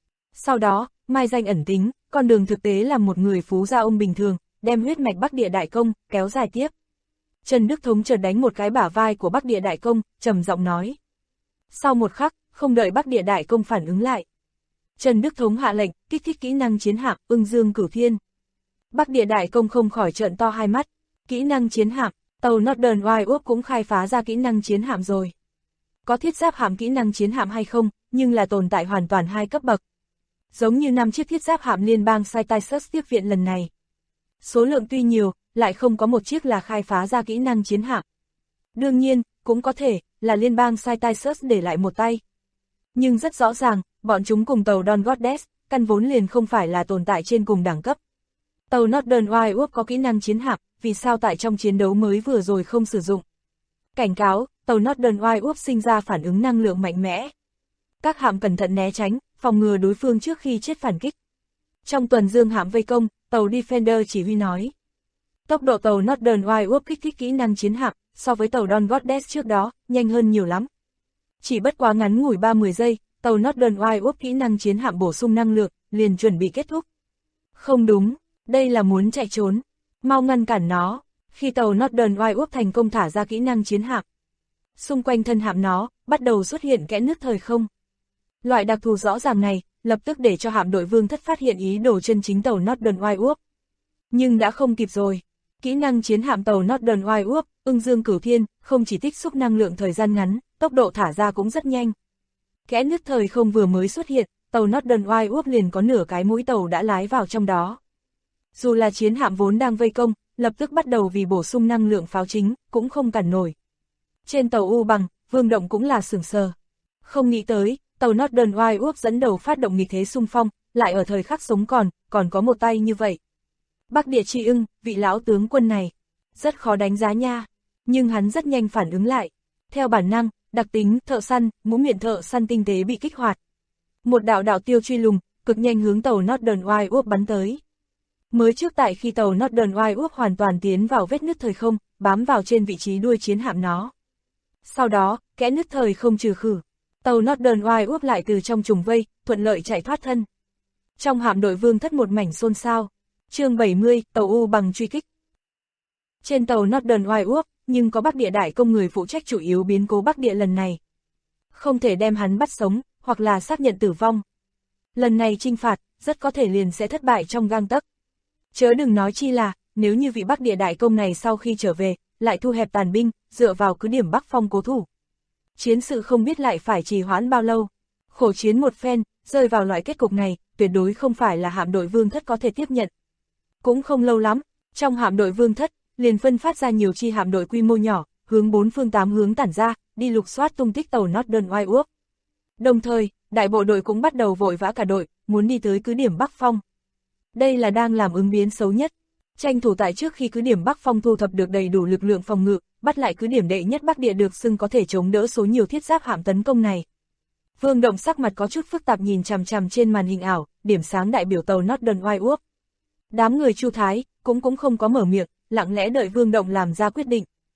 Sau đó, mai danh ẩn tính, con đường thực tế là một người phú gia ông bình thường, đem huyết mạch Bắc Địa đại công, kéo dài tiếp. Trần Đức Thống chợt đánh một cái bả vai của Bắc Địa đại công, trầm giọng nói. Sau một khắc, không đợi Bắc Địa đại công phản ứng lại. Trần Đức Thống hạ lệnh, kích thích kỹ năng chiến hạm, Ưng Dương Cửu Thiên. Bắc Địa đại công không khỏi trợn to hai mắt. Kỹ năng chiến hạm, tàu Northern Wild cũng khai phá ra kỹ năng chiến hạm rồi. Có thiết giáp hạm kỹ năng chiến hạm hay không, nhưng là tồn tại hoàn toàn hai cấp bậc. Giống như 5 chiếc thiết giáp hạm liên bang Cytasus tiếp viện lần này. Số lượng tuy nhiều, lại không có một chiếc là khai phá ra kỹ năng chiến hạm. Đương nhiên, cũng có thể, là liên bang Cytasus để lại một tay. Nhưng rất rõ ràng, bọn chúng cùng tàu Dawn Goddess, căn vốn liền không phải là tồn tại trên cùng đẳng cấp. Tàu Northern Wild có kỹ năng chiến hạm, vì sao tại trong chiến đấu mới vừa rồi không sử dụng? Cảnh cáo, tàu Northern Wild sinh ra phản ứng năng lượng mạnh mẽ. Các hạm cẩn thận né tránh, phòng ngừa đối phương trước khi chết phản kích. Trong tuần dương hạm vây công, tàu Defender chỉ huy nói. Tốc độ tàu Northern Wild kích thích kỹ năng chiến hạm, so với tàu Dawn Goddess trước đó, nhanh hơn nhiều lắm. Chỉ bất quá ngắn ngủi 30 giây, tàu Northern Wild kỹ năng chiến hạm bổ sung năng lượng, liền chuẩn bị kết thúc. Không đúng, đây là muốn chạy trốn. Mau ngăn cản nó. Khi tàu Northern Wild thành công thả ra kỹ năng chiến hạm, xung quanh thân hạm nó, bắt đầu xuất hiện kẽ nứt thời không. Loại đặc thù rõ ràng này, lập tức để cho hạm đội Vương Thất phát hiện ý đồ chân chính tàu Northern Wild. Nhưng đã không kịp rồi. Kỹ năng chiến hạm tàu Northern Wild, Ưng Dương Cửu Thiên, không chỉ tích xúc năng lượng thời gian ngắn, tốc độ thả ra cũng rất nhanh. Kẽ nứt thời không vừa mới xuất hiện, tàu Northern Wild liền có nửa cái mũi tàu đã lái vào trong đó. Dù là chiến hạm vốn đang vây công, lập tức bắt đầu vì bổ sung năng lượng pháo chính, cũng không cản nổi. Trên tàu U Bằng, Vương Động cũng là sửng sờ. Không nghĩ tới, tàu Northern Wild dẫn đầu phát động nghịch thế xung phong, lại ở thời khắc sống còn có một tay như vậy. Bắc Địa Tri Ưng, vị lão tướng quân này, rất khó đánh giá nha, nhưng hắn rất nhanh phản ứng lại. Theo bản năng, đặc tính thợ săn, mũ miệng thợ săn tinh tế bị kích hoạt. Một đạo tiêu truy lùng, cực nhanh hướng tàu Northern Wild bắn tới. Mới trước tại khi tàu Northern Wild hoàn toàn tiến vào vết nứt thời không, bám vào trên vị trí đuôi chiến hạm nó. Sau đó, kẽ nứt thời không trừ khử, tàu Northern Wild lại từ trong trùng vây, thuận lợi chạy thoát thân. Trong hạm đội Vương Thất một mảnh xôn xao. Chương 70, tàu U Bằng truy kích. Trên tàu Northern Wild, nhưng có Bắc Địa đại công người phụ trách chủ yếu biến cố Bắc Địa lần này. Không thể đem hắn bắt sống, hoặc là xác nhận tử vong. Lần này chinh phạt, rất có thể liền sẽ thất bại trong gang tấc. Chớ đừng nói chi là, nếu như vị Bắc Địa đại công này sau khi trở về, lại thu hẹp tàn binh, dựa vào cứ điểm Bắc Phong cố thủ. Chiến sự không biết lại phải trì hoãn bao lâu. Khổ chiến một phen, rơi vào loại kết cục này, tuyệt đối không phải là hạm đội Vương Thất có thể tiếp nhận. Cũng không lâu lắm, trong hạm đội Vương Thất, liền phân phát ra nhiều chi hạm đội quy mô nhỏ, hướng 4 phương 8 hướng tản ra, đi lục soát tung tích tàu Northern Wild. Đồng thời, đại bộ đội cũng bắt đầu vội vã cả đội, muốn đi tới cứ điểm Bắc Phong. Đây là đang làm ứng biến xấu nhất. Tranh thủ tại trước khi cứ điểm Bắc Phong thu thập được đầy đủ lực lượng phòng ngự, bắt lại cứ điểm đệ nhất Bắc Địa được xưng có thể chống đỡ số nhiều thiết giáp hạm tấn công này. Vương Động sắc mặt có chút phức tạp nhìn chằm chằm trên màn hình ảo, điểm sáng đại biểu tàu Northern Wild. Đám người Chu Thái cũng không có mở miệng, lặng lẽ đợi Vương Động làm ra quyết định.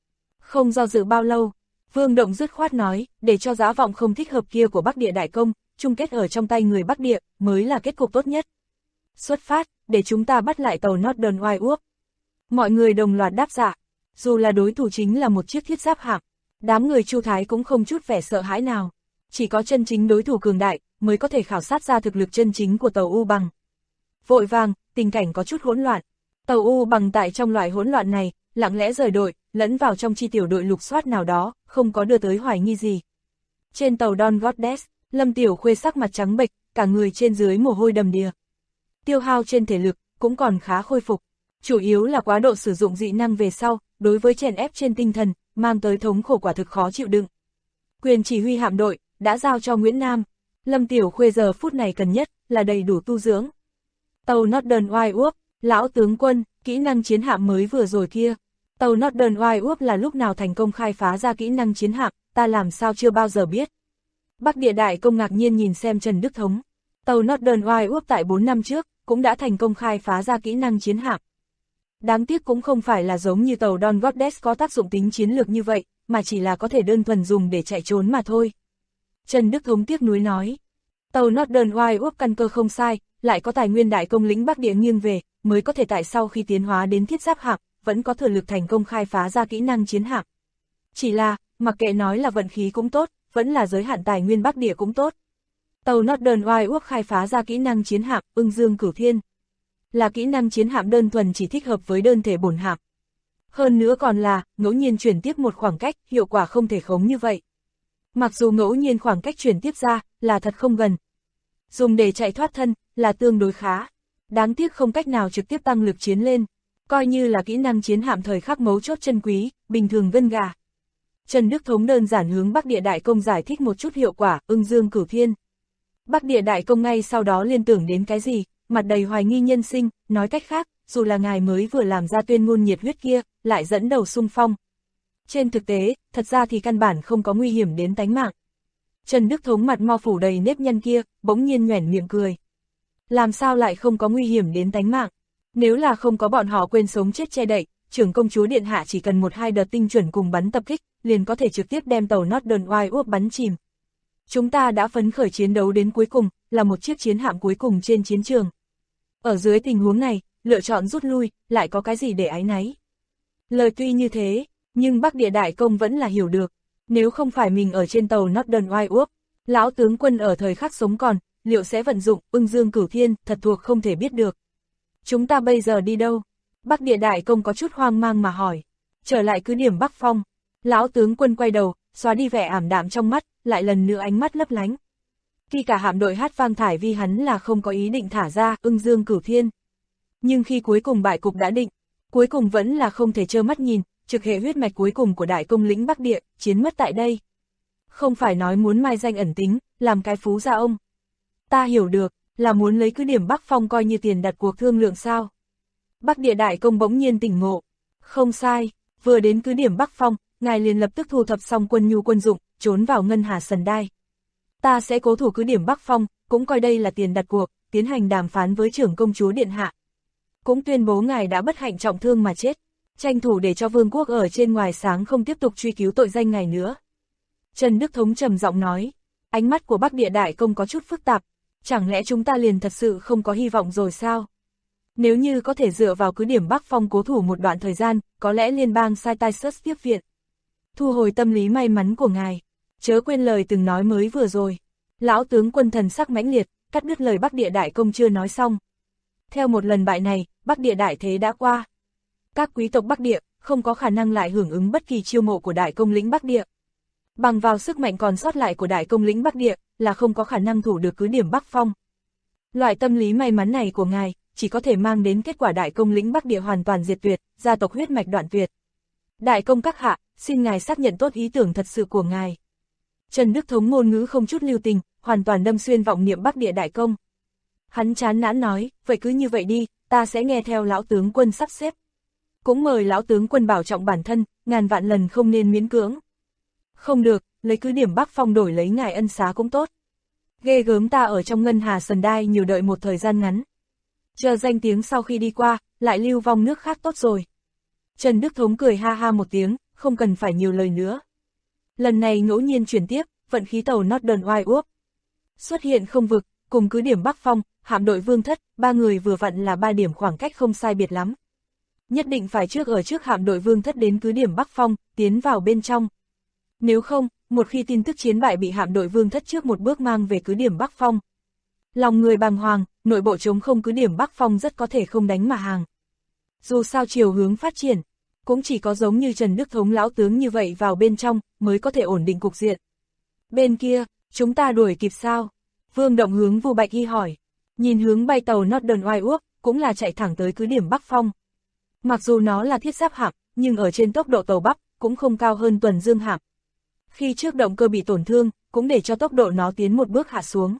Không do dự bao lâu, Vương Động dứt khoát nói, để cho dã vọng không thích hợp kia của Bắc Địa Đại Công, chung kết ở trong tay người Bắc Địa, mới là kết cục tốt nhất. Xuất phát, để chúng ta bắt lại tàu Northern White. Mọi người đồng loạt đáp dạ, dù là đối thủ chính là một chiếc thiết giáp hạm, đám người Chu Thái cũng không chút vẻ sợ hãi nào. Chỉ có chân chính đối thủ cường đại, mới có thể khảo sát ra thực lực chân chính của tàu U Bằng. Vội vàng, tình cảnh có chút hỗn loạn. Tàu U Bằng tại trong loại hỗn loạn này, lặng lẽ rời đội, lẫn vào trong chi tiểu đội lục soát nào đó, không có đưa tới hoài nghi gì. Trên tàu Dawn Goddess, Lâm Tiểu Khuê sắc mặt trắng bệch, cả người trên dưới mồ hôi đầm đìa. Tiêu hao trên thể lực, cũng còn khá khôi phục. Chủ yếu là quá độ sử dụng dị năng về sau, đối với chèn ép trên tinh thần, mang tới thống khổ quả thực khó chịu đựng. Quyền chỉ huy hạm đội, đã giao cho Nguyễn Nam. Lâm Tiểu Khuê giờ phút này cần nhất, là đầy đủ tu dưỡng. Tàu Northern White, lão tướng quân, kỹ năng chiến hạm mới vừa rồi kia. Tàu Northern White là lúc nào thành công khai phá ra kỹ năng chiến hạm, ta làm sao chưa bao giờ biết. Bắc Địa Đại Công ngạc nhiên nhìn xem Trần Đức Thống. Tàu Northern White tại 4 năm trước, cũng đã thành công khai phá ra kỹ năng chiến hạm. Đáng tiếc cũng không phải là giống như tàu Dawn Goddess có tác dụng tính chiến lược như vậy, mà chỉ là có thể đơn thuần dùng để chạy trốn mà thôi. Trần Đức Thống tiếc nuối nói. Tàu Northern White căn cơ không sai, lại có tài nguyên đại công lĩnh Bắc Địa nghiêng về, mới có thể tại sau khi tiến hóa đến thiết giáp hạm, vẫn có thừa lực thành công khai phá ra kỹ năng chiến hạm. Chỉ là, mặc kệ nói là vận khí cũng tốt, vẫn là giới hạn tài nguyên Bắc Địa cũng tốt. Tàu Northern White khai phá ra kỹ năng chiến hạm Ưng Dương Cửu Thiên. Là kỹ năng chiến hạm đơn thuần chỉ thích hợp với đơn thể bổn hạm. Hơn nữa còn là, ngẫu nhiên chuyển tiếp một khoảng cách, hiệu quả không thể khống như vậy. Mặc dù ngẫu nhiên khoảng cách chuyển tiếp ra, là thật không gần. Dùng để chạy thoát thân, là tương đối khá. Đáng tiếc không cách nào trực tiếp tăng lực chiến lên. Coi như là kỹ năng chiến hạm thời khắc mấu chốt chân quý, bình thường gân gà. Trần Đức Thống đơn giản hướng Bắc Địa Đại Công giải thích một chút hiệu quả Ưng Dương Cửu Thiên. Bắc Địa Đại Công ngay sau đó liên tưởng đến cái gì, mặt đầy hoài nghi nhân sinh, nói cách khác, dù là ngài mới vừa làm ra tuyên ngôn nhiệt huyết kia, lại dẫn đầu xung phong. Trên thực tế, thật ra thì căn bản không có nguy hiểm đến tánh mạng. Trần Đức Thống mặt mo phủ đầy nếp nhăn kia, bỗng nhiên nhoẻn miệng cười. Làm sao lại không có nguy hiểm đến tánh mạng? Nếu là không có bọn họ quên sống chết che đậy, trưởng công chúa Điện Hạ chỉ cần 1-2 đợt tinh chuẩn cùng bắn tập kích, liền có thể trực tiếp đem tàu Northern White bắn chìm. Chúng ta đã phấn khởi chiến đấu đến cuối cùng, là một chiếc chiến hạm cuối cùng trên chiến trường. Ở dưới tình huống này, lựa chọn rút lui, lại có cái gì để áy náy? Lời tuy như thế, nhưng Bắc Địa Đại Công vẫn là hiểu được. Nếu không phải mình ở trên tàu Northern White, lão tướng quân ở thời khắc sống còn, liệu sẽ vận dụng Ưng Dương Cửu Thiên, thật thuộc không thể biết được. Chúng ta bây giờ đi đâu? Bắc Địa Đại Công có chút hoang mang mà hỏi. Trở lại cứ điểm Bắc Phong. Lão tướng quân quay đầu, xóa đi vẻ ảm đạm trong mắt, lại lần nữa ánh mắt lấp lánh. Khi cả hạm đội hát vang thải vi hắn là không có ý định thả ra Ưng Dương Cửu Thiên. Nhưng khi cuối cùng bại cục đã định, cuối cùng vẫn là không thể trơ mắt nhìn, trực hệ huyết mạch cuối cùng của đại công lĩnh Bắc Địa, chiến mất tại đây. Không phải nói muốn mai danh ẩn tính, làm cái phú gia ông. Ta hiểu được, là muốn lấy cứ điểm Bắc Phong coi như tiền đặt cuộc thương lượng sao. Bắc Địa Đại Công bỗng nhiên tỉnh ngộ. Không sai, vừa đến cứ điểm Bắc Phong, ngài liền lập tức thu thập xong quân nhu quân dụng, trốn vào Ngân Hà Sần Đai. Ta sẽ cố thủ cứ điểm Bắc Phong, cũng coi đây là tiền đặt cuộc, tiến hành đàm phán với trưởng công chúa Điện Hạ. Cũng tuyên bố ngài đã bất hạnh trọng thương mà chết, tranh thủ để cho vương quốc ở trên ngoài sáng không tiếp tục truy cứu tội danh ngài nữa. Trần Đức Thống trầm giọng nói, ánh mắt của Bắc Địa Đại Công có chút phức tạp, chẳng lẽ chúng ta liền thật sự không có hy vọng rồi sao? Nếu như có thể dựa vào cứ điểm Bắc Phong cố thủ một đoạn thời gian, có lẽ liên bang Saitai tiếp viện. Thu hồi tâm lý may mắn của ngài, chớ quên lời từng nói mới vừa rồi. Lão tướng quân thần sắc mãnh liệt, cắt đứt lời Bắc Địa Đại Công chưa nói xong. Theo một lần bại này, Bắc Địa Đại thế đã qua. Các quý tộc Bắc Địa không có khả năng lại hưởng ứng bất kỳ chiêu mộ của đại công lĩnh Bắc Địa. Bằng vào sức mạnh còn sót lại của đại công lĩnh Bắc Địa là không có khả năng thủ được cứ điểm Bắc Phong. Loại tâm lý may mắn này của ngài chỉ có thể mang đến kết quả đại công lĩnh Bắc Địa hoàn toàn diệt tuyệt, gia tộc huyết mạch đoạn tuyệt. Đại công các hạ, xin ngài xác nhận tốt ý tưởng thật sự của ngài. Trần Đức Thống ngôn ngữ không chút lưu tình, hoàn toàn đâm xuyên vọng niệm Bắc Địa Đại Công. Hắn chán nản nói, vậy cứ như vậy đi, ta sẽ nghe theo lão tướng quân sắp xếp. Cũng mời lão tướng quân bảo trọng bản thân, ngàn vạn lần không nên miễn cưỡng. Không được, lấy cứ điểm Bắc Phong đổi lấy ngài ân xá cũng tốt. Ghê gớm ta ở trong Ngân Hà Sần Đai nhiều đợi một thời gian ngắn. Chờ danh tiếng sau khi đi qua, lại lưu vong nước khác tốt rồi. Trần Đức Thống cười ha ha một tiếng, không cần phải nhiều lời nữa. Lần này ngẫu nhiên chuyển tiếp, vận khí tàu Northern Wildwood xuất hiện không vực, cùng cứ điểm Bắc Phong, hạm đội Vương Thất, ba người vừa vặn là 3 điểm khoảng cách không sai biệt lắm. Nhất định phải ở trước hạm đội Vương Thất đến cứ điểm Bắc Phong, tiến vào bên trong. Nếu không, một khi tin tức chiến bại bị hạm đội Vương Thất trước một bước mang về cứ điểm Bắc Phong. Lòng người bàng hoàng, nội bộ trống không cứ điểm Bắc Phong rất có thể không đánh mà hàng. Dù sao chiều hướng phát triển, cũng chỉ có giống như Trần Đức Thống lão tướng như vậy vào bên trong, mới có thể ổn định cục diện. Bên kia, chúng ta đuổi kịp sao? Vương Động hướng Vu Bạch Y hỏi. Nhìn hướng bay tàu Northern Wildwood, cũng là chạy thẳng tới cứ điểm Bắc Phong. Mặc dù nó là thiết giáp hạm, nhưng ở trên tốc độ tàu Bắc, cũng không cao hơn tuần dương hạm. Khi trước động cơ bị tổn thương, cũng để cho tốc độ nó tiến một bước hạ xuống.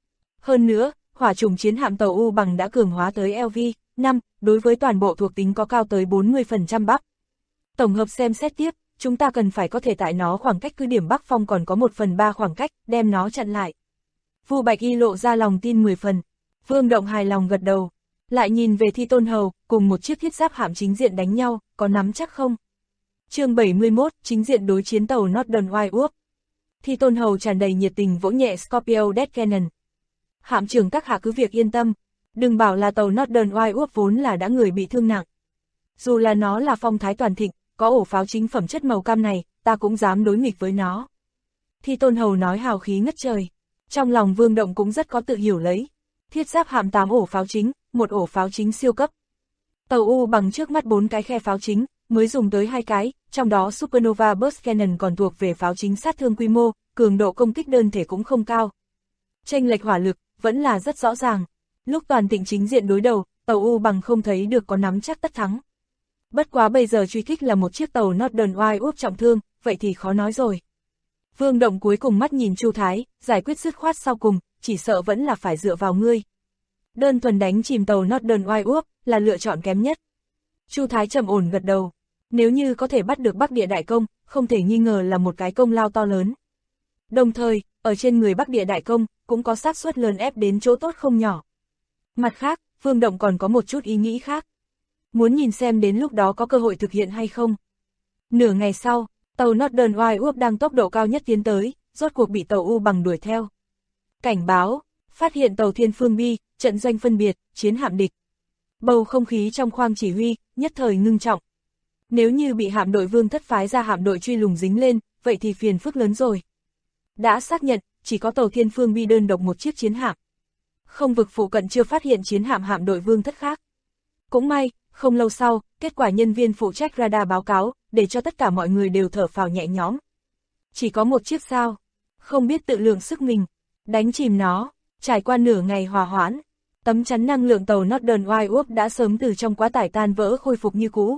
Hơn nữa, hỏa trùng chiến hạm tàu U bằng đã cường hóa tới LV-5, đối với toàn bộ thuộc tính có cao tới 40% bắp. Tổng hợp xem xét tiếp, chúng ta cần phải có thể tại nó khoảng cách cứ điểm Bắc Phong còn có 1/3 khoảng cách, đem nó chặn lại. Vu Bạch Y lộ ra lòng tin 10 phần. Vương Động hài lòng gật đầu. Lại nhìn về Thi Tôn Hầu, cùng một chiếc thiết giáp hạm chính diện đánh nhau, có nắm chắc không? Chương 71, chính diện đối chiến tàu Northern Wildwood. Thi Tôn Hầu tràn đầy nhiệt tình vỗ nhẹ Scorpio Death Cannon. Hạm trưởng các hạ cứ việc yên tâm, đừng bảo là tàu Northern Wildwood vốn là đã người bị thương nặng. Dù là nó là phong thái toàn thịnh, có ổ pháo chính phẩm chất màu cam này, ta cũng dám đối nghịch với nó. Thi Tôn Hầu nói hào khí ngất trời. Trong lòng Vương Động cũng rất có tự hiểu lấy. Thiết giáp hạm 8 ổ pháo chính, một ổ pháo chính siêu cấp. Tàu U bằng trước mắt 4 cái khe pháo chính, mới dùng tới 2 cái, trong đó Supernova Burst Cannon còn thuộc về pháo chính sát thương quy mô, cường độ công kích đơn thể cũng không cao. Chênh lệch hỏa lực, vẫn là rất rõ ràng. Lúc toàn thịnh chính diện đối đầu, tàu U bằng không thấy được có nắm chắc tất thắng. Bất quá bây giờ truy kích là một chiếc tàu Northern Wildwood trọng thương, vậy thì khó nói rồi. Vương Động cuối cùng mắt nhìn Chu Thái, giải quyết dứt khoát sau cùng, chỉ sợ vẫn là phải dựa vào ngươi. Đơn thuần đánh chìm tàu Northern Wildwood là lựa chọn kém nhất. Chu Thái trầm ổn gật đầu. Nếu như có thể bắt được Bắc Địa Đại Công, không thể nghi ngờ là một cái công lao to lớn. Đồng thời, ở trên người Bắc Địa Đại Công, cũng có xác suất lớn ép đến chỗ tốt không nhỏ. Mặt khác, Vương Động còn có một chút ý nghĩ khác. Muốn nhìn xem đến lúc đó có cơ hội thực hiện hay không. Nửa ngày sau, tàu Northern Wildwood đang tốc độ cao nhất tiến tới, rốt cuộc bị tàu U bằng đuổi theo. Cảnh báo, phát hiện tàu Thiên Phương Bi, trận doanh phân biệt, chiến hạm địch. Bầu không khí trong khoang chỉ huy, nhất thời ngưng trọng. Nếu như bị hạm đội Vương Thất phái ra hạm đội truy lùng dính lên, vậy thì phiền phức lớn rồi. Đã xác nhận, chỉ có tàu Thiên Phương Bi đơn độc một chiếc chiến hạm. Không vực phụ cận chưa phát hiện chiến hạm hạm đội Vương Thất khác. Cũng may, không lâu sau, kết quả nhân viên phụ trách radar báo cáo, để cho tất cả mọi người đều thở phào nhẹ nhõm. Chỉ có một chiếc sao, không biết tự lượng sức mình, đánh chìm nó, trải qua nửa ngày hòa hoãn. Tấm chắn năng lượng tàu Northern Wildwood đã sớm từ trong quá tải tan vỡ khôi phục như cũ.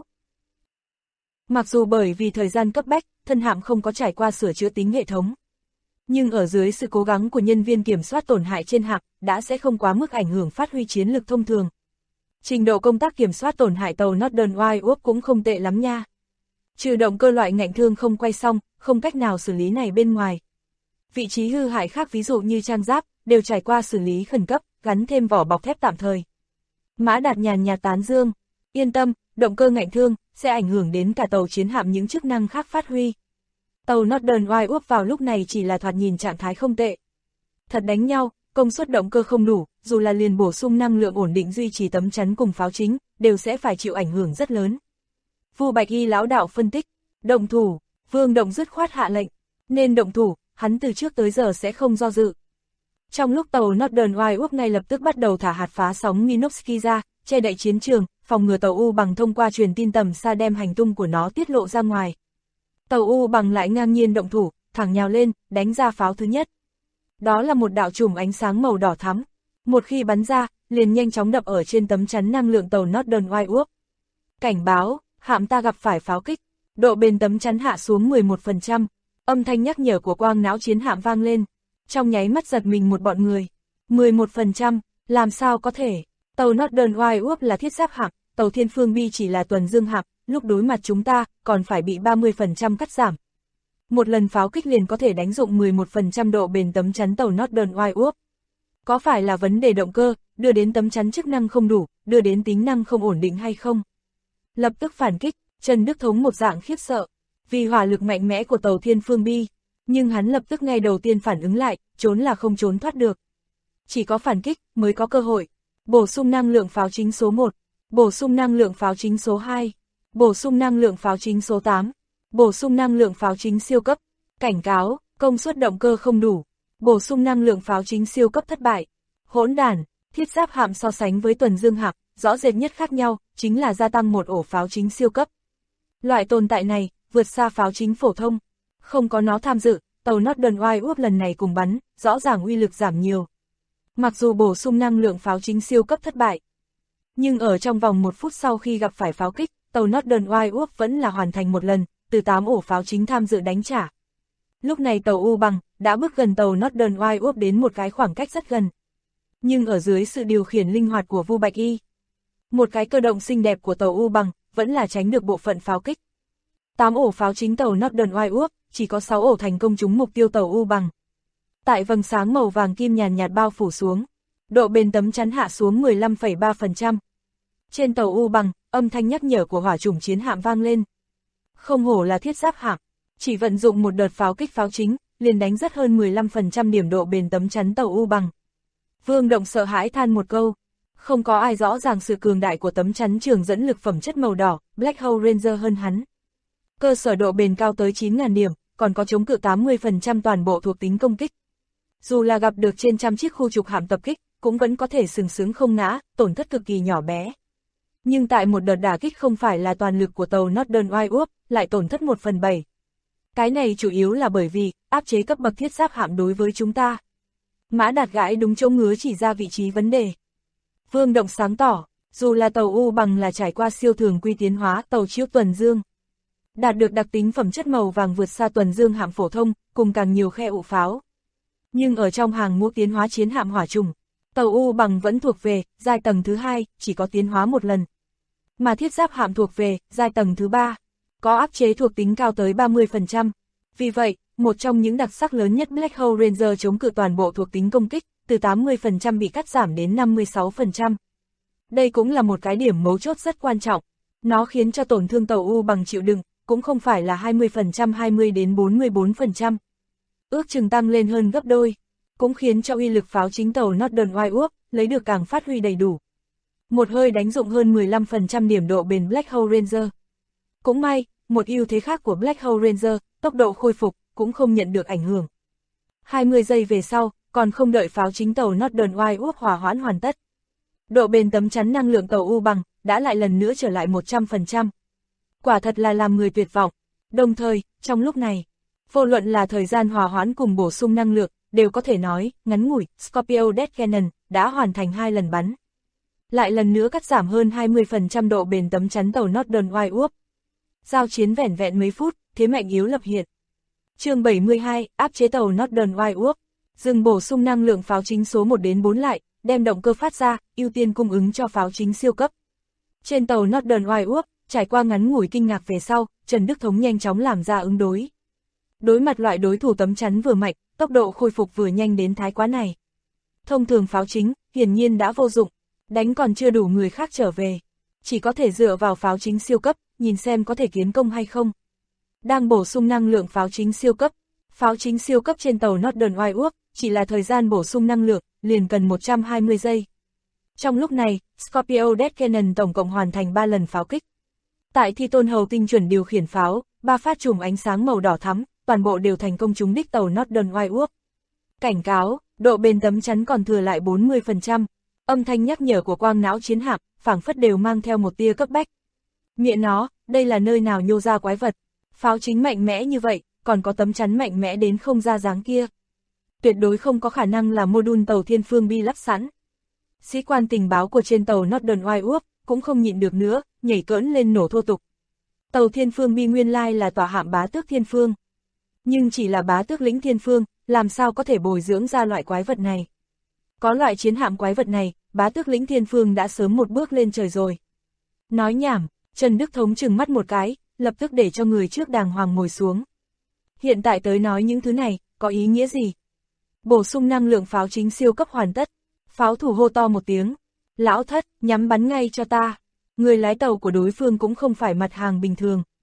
Mặc dù bởi vì thời gian cấp bách, thân hạm không có trải qua sửa chữa tính hệ thống. Nhưng ở dưới sự cố gắng của nhân viên kiểm soát tổn hại trên hạm, đã sẽ không quá mức ảnh hưởng phát huy chiến lực thông thường. Trình độ công tác kiểm soát tổn hại tàu Northern Wildwood cũng không tệ lắm nha. Trừ động cơ loại ngạnh thương không quay xong, không cách nào xử lý này bên ngoài. Vị trí hư hại khác ví dụ như trang giáp, đều trải qua xử lý khẩn cấp, gắn thêm vỏ bọc thép tạm thời. Mã Đạt nhàn nhạt tán dương, yên tâm, động cơ ngạnh thương, sẽ ảnh hưởng đến cả tàu chiến hạm những chức năng khác phát huy. Tàu Northern Wildwood vào lúc này chỉ là thoạt nhìn trạng thái không tệ. Thật đánh nhau, công suất động cơ không đủ, dù là liền bổ sung năng lượng ổn định duy trì tấm chắn cùng pháo chính, đều sẽ phải chịu ảnh hưởng rất lớn. Vu Bạch Y lão đạo phân tích, động thủ, Vương Động dứt khoát hạ lệnh, nên động thủ, hắn từ trước tới giờ sẽ không do dự. Trong lúc tàu Northern Wildwood ngay lập tức bắt đầu thả hạt phá sóng Minovsky ra, che đậy chiến trường, phòng ngừa tàu U bằng thông qua truyền tin tầm xa đem hành tung của nó tiết lộ ra ngoài. Tàu U bằng lại ngang nhiên động thủ, thẳng nhào lên, đánh ra pháo thứ nhất. Đó là một đạo chùm ánh sáng màu đỏ thắm. Một khi bắn ra, liền nhanh chóng đập ở trên tấm chắn năng lượng tàu Northern Wildwood. Cảnh báo, hạm ta gặp phải pháo kích, độ bền tấm chắn hạ xuống 11%. Âm thanh nhắc nhở của quang não chiến hạm vang lên. Trong nháy mắt giật mình một bọn người. 11%, làm sao có thể? Tàu Northern Wildwood là thiết giáp hạm, tàu Thiên Phương Bi chỉ là tuần dương hạm, lúc đối mặt chúng ta, còn phải bị 30% cắt giảm. Một lần pháo kích liền có thể đánh dụng 11% độ bền tấm chắn tàu Northern Wildwood. Có phải là vấn đề động cơ, đưa đến tấm chắn chức năng không đủ, đưa đến tính năng không ổn định hay không? Lập tức phản kích, Trần Đức Thống một dạng khiếp sợ. vì hỏa lực mạnh mẽ của tàu Thiên Phương Bi, nhưng hắn lập tức ngay đầu tiên phản ứng lại, trốn là không trốn thoát được. Chỉ có phản kích mới có cơ hội. Bổ sung năng lượng pháo chính số 1, bổ sung năng lượng pháo chính số 2, bổ sung năng lượng pháo chính số 8, bổ sung năng lượng pháo chính siêu cấp. Cảnh cáo, công suất động cơ không đủ, bổ sung năng lượng pháo chính siêu cấp thất bại. Hỗn đản, thiết giáp hạm so sánh với tuần dương hạm, rõ rệt nhất khác nhau, chính là gia tăng một ổ pháo chính siêu cấp. Loại tồn tại này, vượt xa pháo chính phổ thông. Không có nó tham dự, tàu Northern Wirewolf lần này cùng bắn, rõ ràng uy lực giảm nhiều. Mặc dù bổ sung năng lượng pháo chính siêu cấp thất bại, nhưng ở trong vòng 1 phút sau khi gặp phải pháo kích, tàu Northern Wirewolf vẫn là hoàn thành một lần, từ 8 ổ pháo chính tham dự đánh trả. Lúc này tàu U Bằng đã bước gần tàu Northern Wirewolf đến một cái khoảng cách rất gần. Nhưng ở dưới sự điều khiển linh hoạt của Vu Bạch Y, một cái cơ động xinh đẹp của tàu U Bằng vẫn là tránh được bộ phận pháo kích. 8 ổ pháo chính tàu Northern Wirewolf, chỉ có 6 ổ thành công trúng mục tiêu tàu U Bằng. Tại vầng sáng màu vàng kim nhàn nhạt bao phủ xuống, độ bền tấm chắn hạ xuống 15,3%. Trên tàu U Bằng, âm thanh nhắc nhở của hỏa chủng chiến hạm vang lên. Không hổ là thiết giáp hạm, chỉ vận dụng một đợt pháo kích pháo chính, liền đánh rất hơn 15% điểm độ bền tấm chắn tàu U Bằng. Vương Động sợ hãi than một câu. Không có ai rõ ràng sự cường đại của tấm chắn trường dẫn lực phẩm chất màu đỏ, Black Hole Ranger hơn hắn. Cơ sở độ bền cao tới 9.000 điểm, còn có chống cự 80% toàn bộ thuộc tính công kích. Dù là gặp được trên trăm chiếc khu trục hạm tập kích, cũng vẫn có thể sừng sững không ngã, tổn thất cực kỳ nhỏ bé. Nhưng tại một đợt đả kích không phải là toàn lực của tàu Northern Wirewolf, lại tổn thất 1/7. Cái này chủ yếu là bởi vì, áp chế cấp bậc thiết giáp hạm đối với chúng ta. Mã Đạt gãi đúng chỗ ngứa chỉ ra vị trí vấn đề. Vương Động sáng tỏ, dù là tàu U Bằng là trải qua siêu thường quy tiến hóa tàu chiếu tuần dương, đạt được đặc tính phẩm chất màu vàng vượt xa tuần dương hạm phổ thông, cùng càng nhiều khe ụ pháo. Nhưng ở trong hàng ngũ tiến hóa chiến hạm hỏa trùng, tàu U Bằng vẫn thuộc về giai tầng thứ 2, chỉ có tiến hóa một lần. Mà thiết giáp hạm thuộc về giai tầng thứ 3, có áp chế thuộc tính cao tới 30%. Vì vậy, một trong những đặc sắc lớn nhất Black Hole Ranger chống cự toàn bộ thuộc tính công kích, từ 80% bị cắt giảm đến 56%. Đây cũng là một cái điểm mấu chốt rất quan trọng. Nó khiến cho tổn thương tàu U Bằng chịu đựng, cũng không phải là 20% 20 đến 44%. Ước chừng tăng lên hơn gấp đôi, cũng khiến cho uy lực pháo chính tàu Northern Wirewolf lấy được càng phát huy đầy đủ. Một hơi đánh dụng hơn 15% điểm độ bền Black Hole Ranger. Cũng may, một ưu thế khác của Black Hole Ranger, tốc độ khôi phục, cũng không nhận được ảnh hưởng. 20 giây về sau, còn không đợi pháo chính tàu Northern Wirewolf hòa hoãn hoàn tất. Độ bền tấm chắn năng lượng tàu U Bằng đã lại lần nữa trở lại 100%. Quả thật là làm người tuyệt vọng. Đồng thời, trong lúc này, vô luận là thời gian hòa hoãn cùng bổ sung năng lượng, đều có thể nói, ngắn ngủi, Scorpio Death Cannon đã hoàn thành 2 lần bắn. Lại lần nữa cắt giảm hơn 20% độ bền tấm chắn tàu Northern Wirewolf. Giao chiến vẻn vẹn mấy phút, thế mạnh yếu lập hiện. Chương 72, áp chế tàu Northern Wirewolf. Dừng bổ sung năng lượng pháo chính số 1 đến 4 lại, đem động cơ phát ra, ưu tiên cung ứng cho pháo chính siêu cấp. Trên tàu Northern Wirewolf, trải qua ngắn ngủi kinh ngạc về sau, Trần Đức Thống nhanh chóng làm ra ứng đối. Đối mặt loại đối thủ tấm chắn vừa mạnh, tốc độ khôi phục vừa nhanh đến thái quá này. Thông thường pháo chính, hiển nhiên đã vô dụng, đánh còn chưa đủ người khác trở về. Chỉ có thể dựa vào pháo chính siêu cấp, nhìn xem có thể kiến công hay không. Đang bổ sung năng lượng pháo chính siêu cấp. Pháo chính siêu cấp trên tàu Northern Wirewolf, chỉ là thời gian bổ sung năng lượng, liền cần 120 giây. Trong lúc này, Scorpio Death Cannon tổng cộng hoàn thành 3 lần pháo kích. Tại Thi Tôn Hầu tinh chuẩn điều khiển pháo, 3 phát chùm ánh sáng màu đỏ thắm, toàn bộ đều thành công trúng đích tàu Northern Wirewolf. Cảnh cáo, độ bền tấm chắn còn thừa lại 40%. Âm thanh nhắc nhở của quang não chiến hạm, phảng phất đều mang theo một tia cấp bách. Mẹ nó, đây là nơi nào nhô ra quái vật. Pháo chính mạnh mẽ như vậy, còn có tấm chắn mạnh mẽ đến không ra dáng kia. Tuyệt đối không có khả năng là mô-đun tàu Thiên Phương Bi lắp sẵn. Sĩ quan tình báo của trên tàu Northern Wirewolf cũng không nhịn được nữa, nhảy cỡn lên nổ thô tục. Tàu Thiên Phương Bi nguyên lai là tòa hạm bá tước Thiên Phương. Nhưng chỉ là bá tước lĩnh Thiên Phương, làm sao có thể bồi dưỡng ra loại quái vật này. Có loại chiến hạm quái vật này, bá tước lĩnh Thiên Phương đã sớm một bước lên trời rồi. Nói nhảm, Trần Đức Thống trừng mắt một cái, lập tức để cho người trước đàng hoàng ngồi xuống. Hiện tại tới nói những thứ này, có ý nghĩa gì? Bổ sung năng lượng pháo chính siêu cấp hoàn tất. Pháo thủ hô to một tiếng. Lão Thất, nhắm bắn ngay cho ta. Người lái tàu của đối phương cũng không phải mặt hàng bình thường.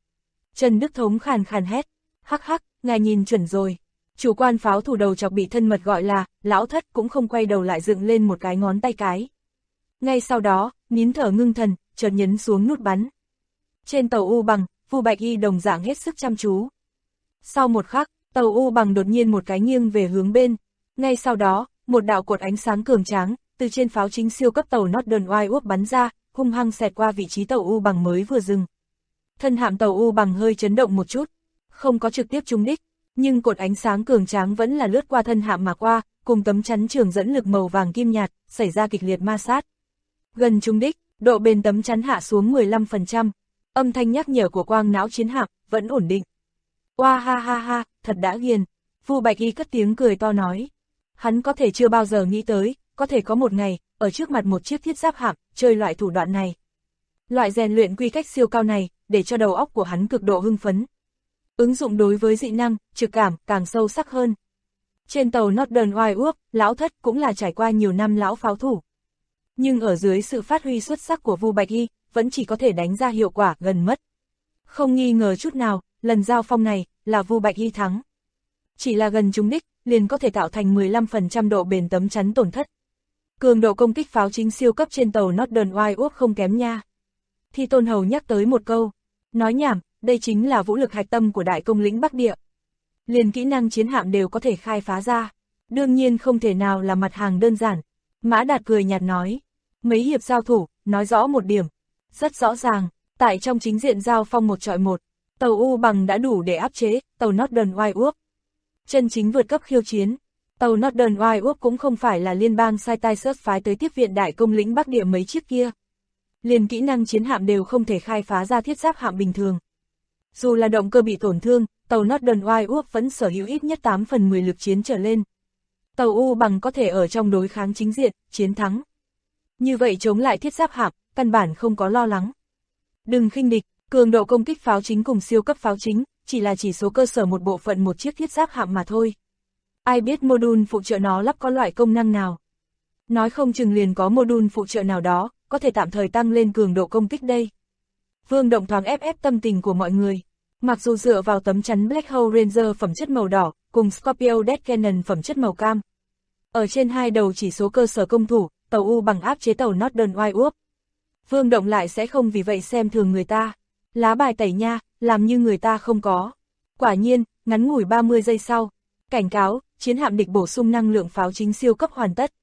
Trần Đức Thống khàn khàn hét, hắc hắc, ngài nhìn chuẩn rồi. Chủ quan pháo thủ đầu chọc bị thân mật gọi là, lão thất cũng không quay đầu lại dựng lên một cái ngón tay cái. Ngay sau đó, nín thở ngưng thần, chợt nhấn xuống nút bắn. Trên tàu U Bằng, Vu Bạch Y đồng dạng hết sức chăm chú. Sau một khắc, tàu U Bằng đột nhiên một cái nghiêng về hướng bên. Ngay sau đó, một đạo cột ánh sáng cường tráng, từ trên pháo chính siêu cấp tàu Northern White bắn ra, hung hăng xẹt qua vị trí tàu U Bằng mới vừa dừng. Thân hạm tàu U Bằng hơi chấn động một chút, không có trực tiếp trúng đích, nhưng cột ánh sáng cường tráng vẫn là lướt qua thân hạm mà qua, cùng tấm chắn trường dẫn lực màu vàng kim nhạt, xảy ra kịch liệt ma sát. Gần trúng đích, độ bền tấm chắn hạ xuống 15%, âm thanh nhắc nhở của quang não chiến hạm vẫn ổn định. Oa ha ha ha, thật đã ghiền, Vu Bạch Y cất tiếng cười to nói. Hắn có thể chưa bao giờ nghĩ tới, có thể có một ngày, ở trước mặt một chiếc thiết giáp hạm, chơi loại thủ đoạn này. Loại rèn luyện quy cách siêu cao này, để cho đầu óc của hắn cực độ hưng phấn. Ứng dụng đối với dị năng, trực cảm, càng sâu sắc hơn. Trên tàu Northern White, lão thất cũng là trải qua nhiều năm lão pháo thủ. Nhưng ở dưới sự phát huy xuất sắc của Vu Bạch Y, vẫn chỉ có thể đánh ra hiệu quả gần mất. Không nghi ngờ chút nào, lần giao phong này, là Vu Bạch Y thắng. Chỉ là gần trúng đích, liền có thể tạo thành 15% độ bền tấm chắn tổn thất. Cường độ công kích pháo chính siêu cấp trên tàu Northern White không kém nha. Thi Tôn Hầu nhắc tới một câu, nói nhảm, đây chính là vũ lực hạch tâm của đại công lĩnh Bắc Địa. Liền kỹ năng chiến hạm đều có thể khai phá ra, đương nhiên không thể nào là mặt hàng đơn giản. Mã Đạt cười nhạt nói, mấy hiệp giao thủ, nói rõ một điểm, rất rõ ràng, tại trong chính diện giao phong 1 chọi 1, tàu U Bằng đã đủ để áp chế tàu Northern White. Chân chính vượt cấp khiêu chiến, tàu Northern White cũng không phải là liên bang Sai phái tới tiếp viện đại công lĩnh Bắc Địa mấy chiếc kia. Liền kỹ năng chiến hạm đều không thể khai phá ra thiết giáp hạm bình thường. Dù là động cơ bị tổn thương, tàu Northern White vẫn sở hữu ít nhất 8 phần 10 lực chiến trở lên. Tàu U Bằng có thể ở trong đối kháng chính diện, chiến thắng. Như vậy chống lại thiết giáp hạm, căn bản không có lo lắng. Đừng khinh địch, cường độ công kích pháo chính cùng siêu cấp pháo chính, chỉ là chỉ số cơ sở một bộ phận một chiếc thiết giáp hạm mà thôi. Ai biết module phụ trợ nó lắp có loại công năng nào. Nói không chừng liền có module phụ trợ nào đó, có thể tạm thời tăng lên cường độ công kích đây. Vương Động thoáng ép tâm tình của mọi người. Mặc dù dựa vào tấm chắn Black Hole Ranger phẩm chất màu đỏ, cùng Scorpio Death Cannon phẩm chất màu cam. Ở trên hai đầu chỉ số cơ sở công thủ, tàu U Bằng áp chế tàu Northern White. Vương Động lại sẽ không vì vậy xem thường người ta. Lá bài tẩy nha, làm như người ta không có. Quả nhiên, ngắn ngủi 30 giây sau. Cảnh cáo, chiến hạm địch bổ sung năng lượng pháo chính siêu cấp hoàn tất.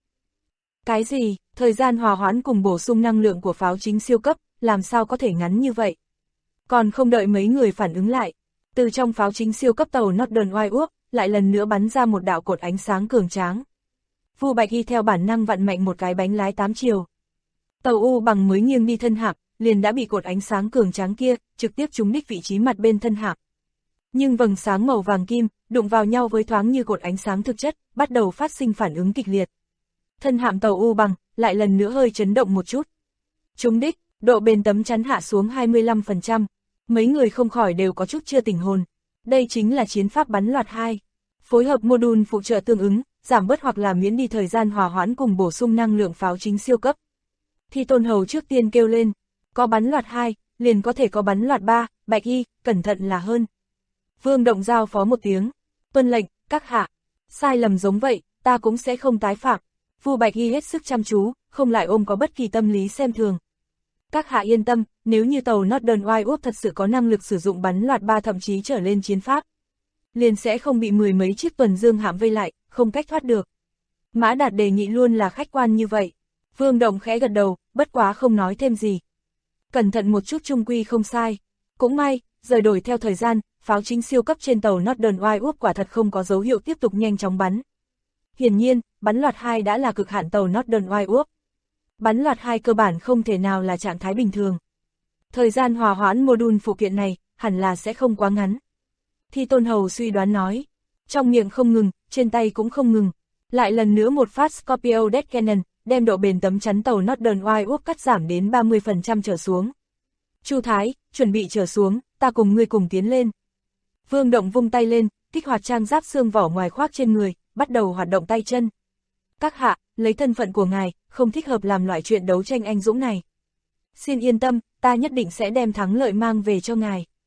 Cái gì, thời gian hòa hoãn cùng bổ sung năng lượng của pháo chính siêu cấp, làm sao có thể ngắn như vậy? Còn không đợi mấy người phản ứng lại, từ trong pháo chính siêu cấp tàu Northern White lại lần nữa bắn ra một đạo cột ánh sáng cường tráng. Vu Bạch Y theo bản năng vặn mạnh một cái bánh lái 8 chiều. Tàu U Bằng mới nghiêng đi thân hạm, liền đã bị cột ánh sáng cường tráng kia trực tiếp trúng đích vị trí mặt bên thân hạm. Nhưng vầng sáng màu vàng kim đụng vào nhau với thoáng như cột ánh sáng thực chất, bắt đầu phát sinh phản ứng kịch liệt. Thân hạm tàu U Bằng lại lần nữa hơi chấn động một chút. Trúng đích, độ bền tấm chắn hạ xuống 25%. Mấy người không khỏi đều có chút chưa tỉnh hồn. Đây chính là chiến pháp bắn loạt 2. Phối hợp module phụ trợ tương ứng, giảm bớt hoặc là miễn đi thời gian hòa hoãn cùng bổ sung năng lượng pháo chính siêu cấp. Thi Tôn Hầu trước tiên kêu lên, có bắn loạt 2, liền có thể có bắn loạt 3, Bạch Y, cẩn thận là hơn. Vương Động giao phó một tiếng, tuân lệnh, các hạ, sai lầm giống vậy, ta cũng sẽ không tái phạm. Vu Bạch Y hết sức chăm chú, không lại ôm có bất kỳ tâm lý xem thường. Các hạ yên tâm, nếu như tàu Northern White thật sự có năng lực sử dụng bắn loạt 3 thậm chí trở lên chiến pháp, liền sẽ không bị 10 mấy chiếc tuần dương hạm vây lại, không cách thoát được. Mã Đạt đề nghị luôn là khách quan như vậy. Vương Động khẽ gật đầu, bất quá không nói thêm gì. Cẩn thận một chút chung quy không sai. Cũng may, rời đổi theo thời gian, pháo chính siêu cấp trên tàu Northern White quả thật không có dấu hiệu tiếp tục nhanh chóng bắn. Hiển nhiên, bắn loạt 2 đã là cực hạn tàu Northern White. Bắn loạt 2 cơ bản không thể nào là trạng thái bình thường. Thời gian hòa hoãn module phụ kiện này, hẳn là sẽ không quá ngắn. Thi Tôn Hầu suy đoán nói. Trong miệng không ngừng, trên tay cũng không ngừng. Lại lần nữa một phát Scorpio Death Cannon, đem độ bền tấm chắn tàu Northern White cắt giảm đến 30% trở xuống. Chu Thái, chuẩn bị trở xuống, ta cùng ngươi cùng tiến lên. Vương Động vung tay lên, kích hoạt trang giáp xương vỏ ngoài khoác trên người, bắt đầu hoạt động tay chân. Các hạ, lấy thân phận của ngài, không thích hợp làm loại chuyện đấu tranh anh dũng này. Xin yên tâm, ta nhất định sẽ đem thắng lợi mang về cho ngài.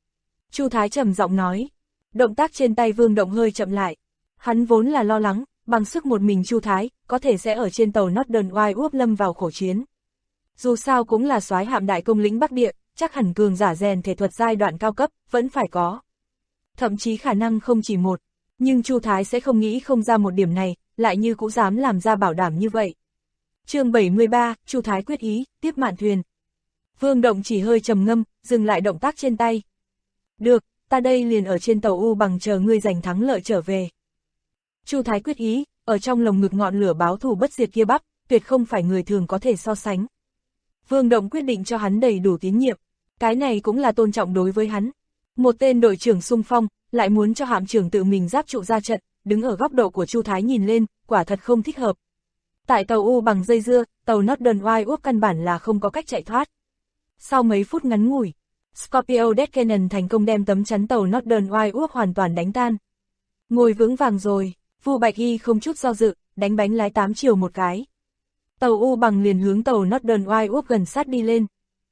Chu Thái trầm giọng nói. Động tác trên tay Vương Động hơi chậm lại. Hắn vốn là lo lắng, bằng sức một mình Chu Thái, có thể sẽ ở trên tàu Northern White lâm vào khổ chiến. Dù sao cũng là soái hạm đại công lĩnh Bắc Địa, chắc hẳn cường giả rèn thể thuật giai đoạn cao cấp, vẫn phải có. Thậm chí khả năng không chỉ một, nhưng Chu Thái sẽ không nghĩ không ra một điểm này, lại như cũng dám làm ra bảo đảm như vậy. Chương 73, Chu Thái quyết ý, tiếp mạn thuyền. Vương Động chỉ hơi trầm ngâm, dừng lại động tác trên tay. Được, ta đây liền ở trên tàu U Bằng chờ ngươi giành thắng lợi trở về. Chu Thái quyết ý, ở trong lồng ngực ngọn lửa báo thù bất diệt kia bắp, tuyệt không phải người thường có thể so sánh. Vương Động quyết định cho hắn đầy đủ tín nhiệm, cái này cũng là tôn trọng đối với hắn. Một tên đội trưởng xung phong, lại muốn cho hạm trưởng tự mình giáp trụ ra trận, đứng ở góc độ của Chu Thái nhìn lên, quả thật không thích hợp. Tại tàu U Bằng dây dưa, tàu Northern White căn bản là không có cách chạy thoát. Sau mấy phút ngắn ngủi, Scorpio Death Cannon thành công đem tấm chắn tàu Northern White hoàn toàn đánh tan. Ngồi vững vàng rồi, Vu Bạch Y không chút do dự, đánh bánh lái 8 chiều một cái. Tàu U Bằng liền hướng tàu Northern White gần sát đi lên.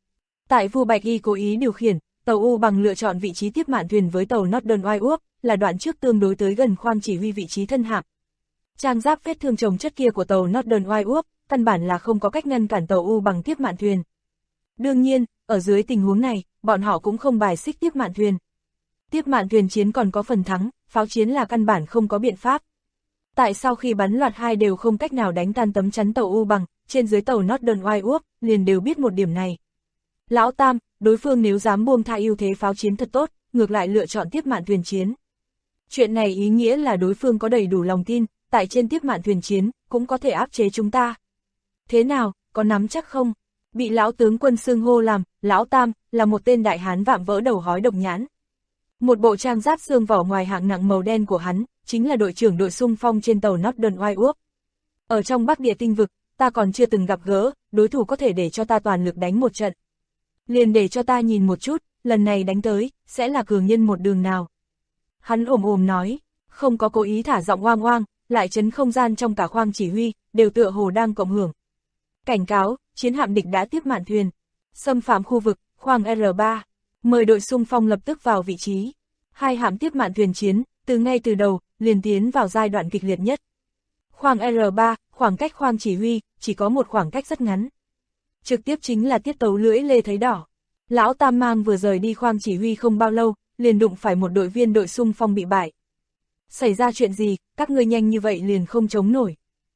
Tại Vu Bạch Y cố ý điều khiển, tàu U Bằng lựa chọn vị trí tiếp mạn thuyền với tàu Northern White là đoạn trước tương đối tới gần khoang chỉ huy vị trí thân hạm. Trang giáp vết thương chồng chất kia của tàu Northern White căn bản là không có cách ngăn cản tàu U Bằng tiếp mạn thuyền. Đương nhiên, ở dưới tình huống này, bọn họ cũng không bài xích tiếp mạn thuyền. Tiếp mạn thuyền chiến còn có phần thắng, pháo chiến là căn bản không có biện pháp. Tại sau khi bắn loạt hai đều không cách nào đánh tan tấm chắn tàu U Bằng, trên dưới tàu Northern White liền đều biết một điểm này. Lão Tam, đối phương nếu dám buông tha ưu thế pháo chiến thật tốt, ngược lại lựa chọn tiếp mạn thuyền chiến. Chuyện này ý nghĩa là đối phương có đầy đủ lòng tin, tại trên tiếp mạn thuyền chiến, cũng có thể áp chế chúng ta. Thế nào, có nắm chắc không? Bị lão tướng quân xưng hô làm, Lão Tam, là một tên đại hán vạm vỡ đầu hói độc nhãn. Một bộ trang giáp xương vỏ ngoài hạng nặng màu đen của hắn, chính là đội trưởng đội xung phong trên tàu Northern White. Ở trong Bắc Địa tinh vực, ta còn chưa từng gặp gỡ, đối thủ có thể để cho ta toàn lực đánh một trận. Liền để cho ta nhìn một chút, lần này đánh tới, sẽ là cường nhân một đường nào. Hắn ồm ồm nói, không có cố ý thả giọng oang oang, lại chấn không gian trong cả khoang chỉ huy, đều tựa hồ đang cộng hưởng. Cảnh cáo, chiến hạm địch đã tiếp mạn thuyền, xâm phạm khu vực, khoang R3, mời đội xung phong lập tức vào vị trí. Hai hạm tiếp mạn thuyền chiến, ngay từ đầu, liền tiến vào giai đoạn kịch liệt nhất. Khoang R3, khoảng cách khoang chỉ huy, chỉ có một khoảng cách rất ngắn. Trực tiếp chính là tiết tấu lưỡi lê thấy đỏ. Lão Tam Mang vừa rời đi khoang chỉ huy không bao lâu, liền đụng phải một đội viên đội xung phong bị bại. Xảy ra chuyện gì, các ngươi nhanh như vậy liền không chống nổi.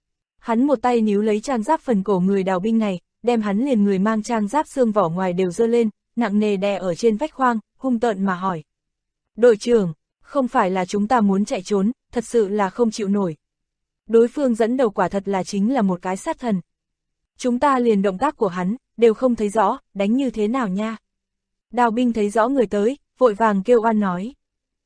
Hắn một tay níu lấy trang giáp phần cổ người đào binh này, đem hắn liền người mang trang giáp xương vỏ ngoài đều giơ lên, nặng nề đè ở trên vách khoang, hung tợn mà hỏi. Đội trưởng, không phải là chúng ta muốn chạy trốn, thật sự là không chịu nổi. Đối phương dẫn đầu quả thật là chính là một cái sát thần. Chúng ta liền động tác của hắn, đều không thấy rõ, đánh như thế nào nha. Đào binh thấy rõ người tới, vội vàng kêu oan nói.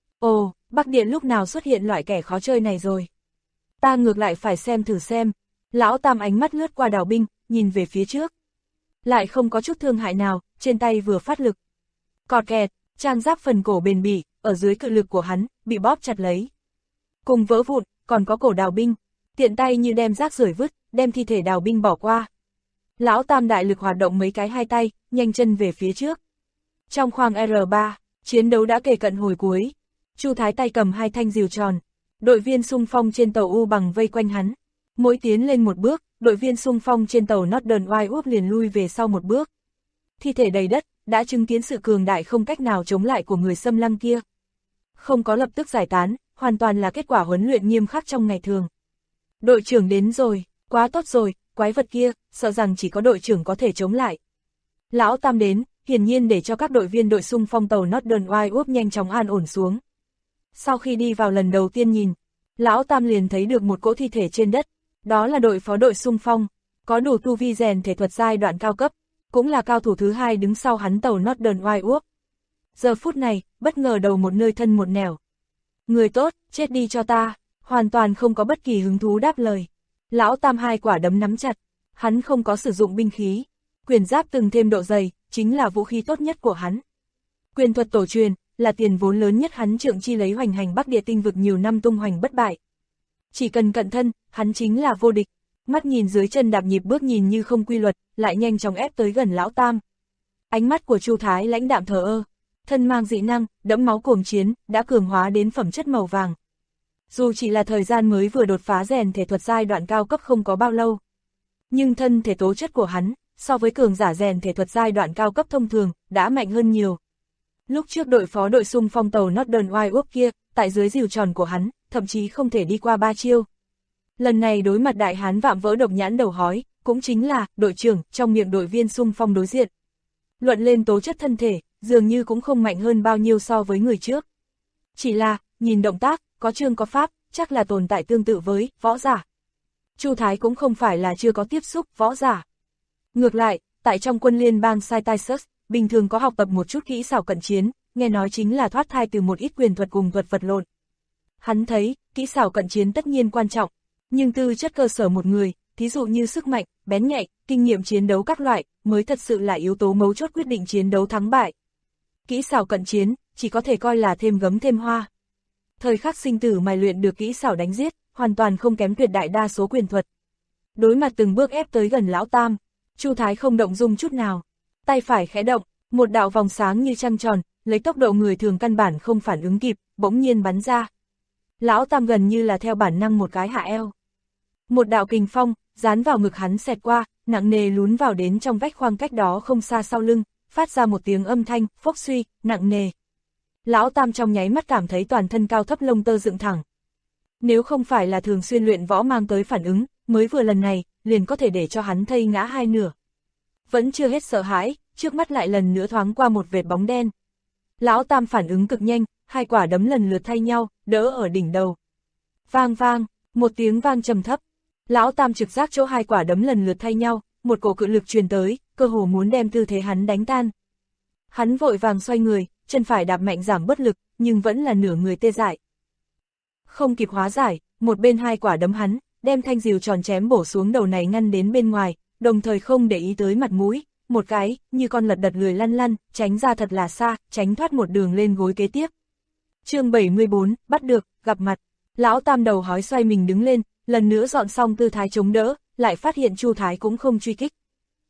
Ồ, Bắc Địa lúc nào xuất hiện loại kẻ khó chơi này rồi. Ta ngược lại phải xem thử xem. Lão Tam ánh mắt lướt qua đào binh, nhìn về phía trước. Lại không có chút thương hại nào, trên tay vừa phát lực. Cọt kẹt, trang giáp phần cổ bền bỉ, ở dưới cự lực của hắn, bị bóp chặt lấy. Cùng vỡ vụn, còn có cổ đào binh, tiện tay như đem rác rưởi vứt, đem thi thể đào binh bỏ qua. Lão Tam đại lực hoạt động mấy cái hai tay, nhanh chân về phía trước. Trong khoang R3, chiến đấu đã kề cận hồi cuối. Chu Thái tay cầm hai thanh rìu tròn. Đội viên xung phong trên tàu U Bằng vây quanh hắn. Mỗi tiến lên một bước, đội viên xung phong trên tàu Northern White liền lui về sau một bước. Thi thể đầy đất, đã chứng kiến sự cường đại không cách nào chống lại của người xâm lăng kia. Không có lập tức giải tán, hoàn toàn là kết quả huấn luyện nghiêm khắc trong ngày thường. Đội trưởng đến rồi, quá tốt rồi, quái vật kia, sợ rằng chỉ có đội trưởng có thể chống lại. Lão Tam đến, hiển nhiên để cho các đội viên đội xung phong tàu Northern White nhanh chóng an ổn xuống. Sau khi đi vào lần đầu tiên nhìn, Lão Tam liền thấy được một cỗ thi thể trên đất, đó là đội phó đội xung phong, có đủ tu vi rèn thể thuật giai đoạn cao cấp, cũng là cao thủ thứ hai đứng sau hắn tàu Northern White. Giờ phút này, bất ngờ đầu một nơi thân một nẻo. Người tốt, chết đi cho ta, hoàn toàn không có bất kỳ hứng thú đáp lời. Lão Tam hai quả đấm nắm chặt, hắn không có sử dụng binh khí, quyền giáp từng thêm độ dày, chính là vũ khí tốt nhất của hắn. Quyền thuật tổ truyền, là tiền vốn lớn nhất hắn trượng chi lấy hoành hành Bắc Địa tinh vực nhiều năm tung hoành bất bại. Chỉ cần cận thân, hắn chính là vô địch. Mắt nhìn dưới chân đạp nhịp bước nhìn như không quy luật, lại nhanh chóng ép tới gần Lão Tam. Ánh mắt của Chu Thái lãnh đạm thờ ơ. thân mang dị năng, đẫm máu cuồng chiến, đã cường hóa đến phẩm chất màu vàng. Dù chỉ là thời gian mới vừa đột phá rèn thể thuật giai đoạn cao cấp không có bao lâu, nhưng thân thể tố chất của hắn, so với cường giả rèn thể thuật giai đoạn cao cấp thông thường, đã mạnh hơn nhiều. Lúc trước đội phó đội xung phong tàu Northern White kia, tại dưới rìu tròn của hắn, thậm chí không thể đi qua 3 chiêu. Lần này đối mặt đại hán vạm vỡ độc nhãn đầu hói, cũng chính là đội trưởng trong miệng đội viên xung phong đối diện. Luận lên tố chất thân thể, dường như cũng không mạnh hơn bao nhiêu so với người trước. Chỉ là, nhìn động tác, có chương có pháp, chắc là tồn tại tương tự với võ giả. Chu Thái cũng không phải là chưa có tiếp xúc võ giả. Ngược lại, tại trong quân liên bang Saitaisus, bình thường có học tập một chút kỹ xảo cận chiến, nghe nói chính là thoát thai từ một ít quyền thuật cùng thuật vật lộn. Hắn thấy, kỹ xảo cận chiến tất nhiên quan trọng, nhưng tư chất cơ sở một người, thí dụ như sức mạnh, bén nhạy, kinh nghiệm chiến đấu các loại, mới thật sự là yếu tố mấu chốt quyết định chiến đấu thắng bại. Kỹ xảo cận chiến, chỉ có thể coi là thêm gấm thêm hoa. Thời khắc sinh tử mài luyện được kỹ xảo đánh giết, hoàn toàn không kém tuyệt đại đa số quyền thuật. Đối mặt từng bước ép tới gần Lão Tam, Chu Thái không động dung chút nào. Tay phải khẽ động, một đạo vòng sáng như trăng tròn, lấy tốc độ người thường căn bản không phản ứng kịp, bỗng nhiên bắn ra. Lão Tam gần như là theo bản năng một cái hạ eo. Một đạo kình phong, dán vào ngực hắn xẹt qua, nặng nề lún vào đến trong vách khoang cách đó không xa sau lưng, phát ra một tiếng âm thanh, phốc suy, nặng nề. Lão Tam trong nháy mắt cảm thấy toàn thân cao thấp lông tơ dựng thẳng. Nếu không phải là thường xuyên luyện võ mang tới phản ứng, mới vừa lần này, liền có thể để cho hắn thây ngã hai nửa. Vẫn chưa hết sợ hãi, trước mắt lại lần nữa thoáng qua một vệt bóng đen. Lão Tam phản ứng cực nhanh, hai quả đấm lần lượt thay nhau, đỡ ở đỉnh đầu. Vang vang, một tiếng vang trầm thấp. Lão Tam trực giác chỗ hai quả đấm lần lượt thay nhau, một cổ cự lực truyền tới, cơ hồ muốn đem tư thế hắn đánh tan. Hắn vội vàng xoay người, chân phải đạp mạnh giảm bớt lực, nhưng vẫn là nửa người tê dại. Không kịp hóa giải, một bên hai quả đấm hắn, đem thanh rìu tròn chém bổ xuống đầu này ngăn đến bên ngoài, đồng thời không để ý tới mặt mũi, một cái, như con lật đật lười lăn lăn, tránh ra thật là xa, tránh thoát một đường lên gối kế tiếp. Chương 74, bắt được, gặp mặt. Lão Tam đầu hói xoay mình đứng lên, lần nữa dọn xong tư thái chống đỡ, lại phát hiện Chu Thái cũng không truy kích,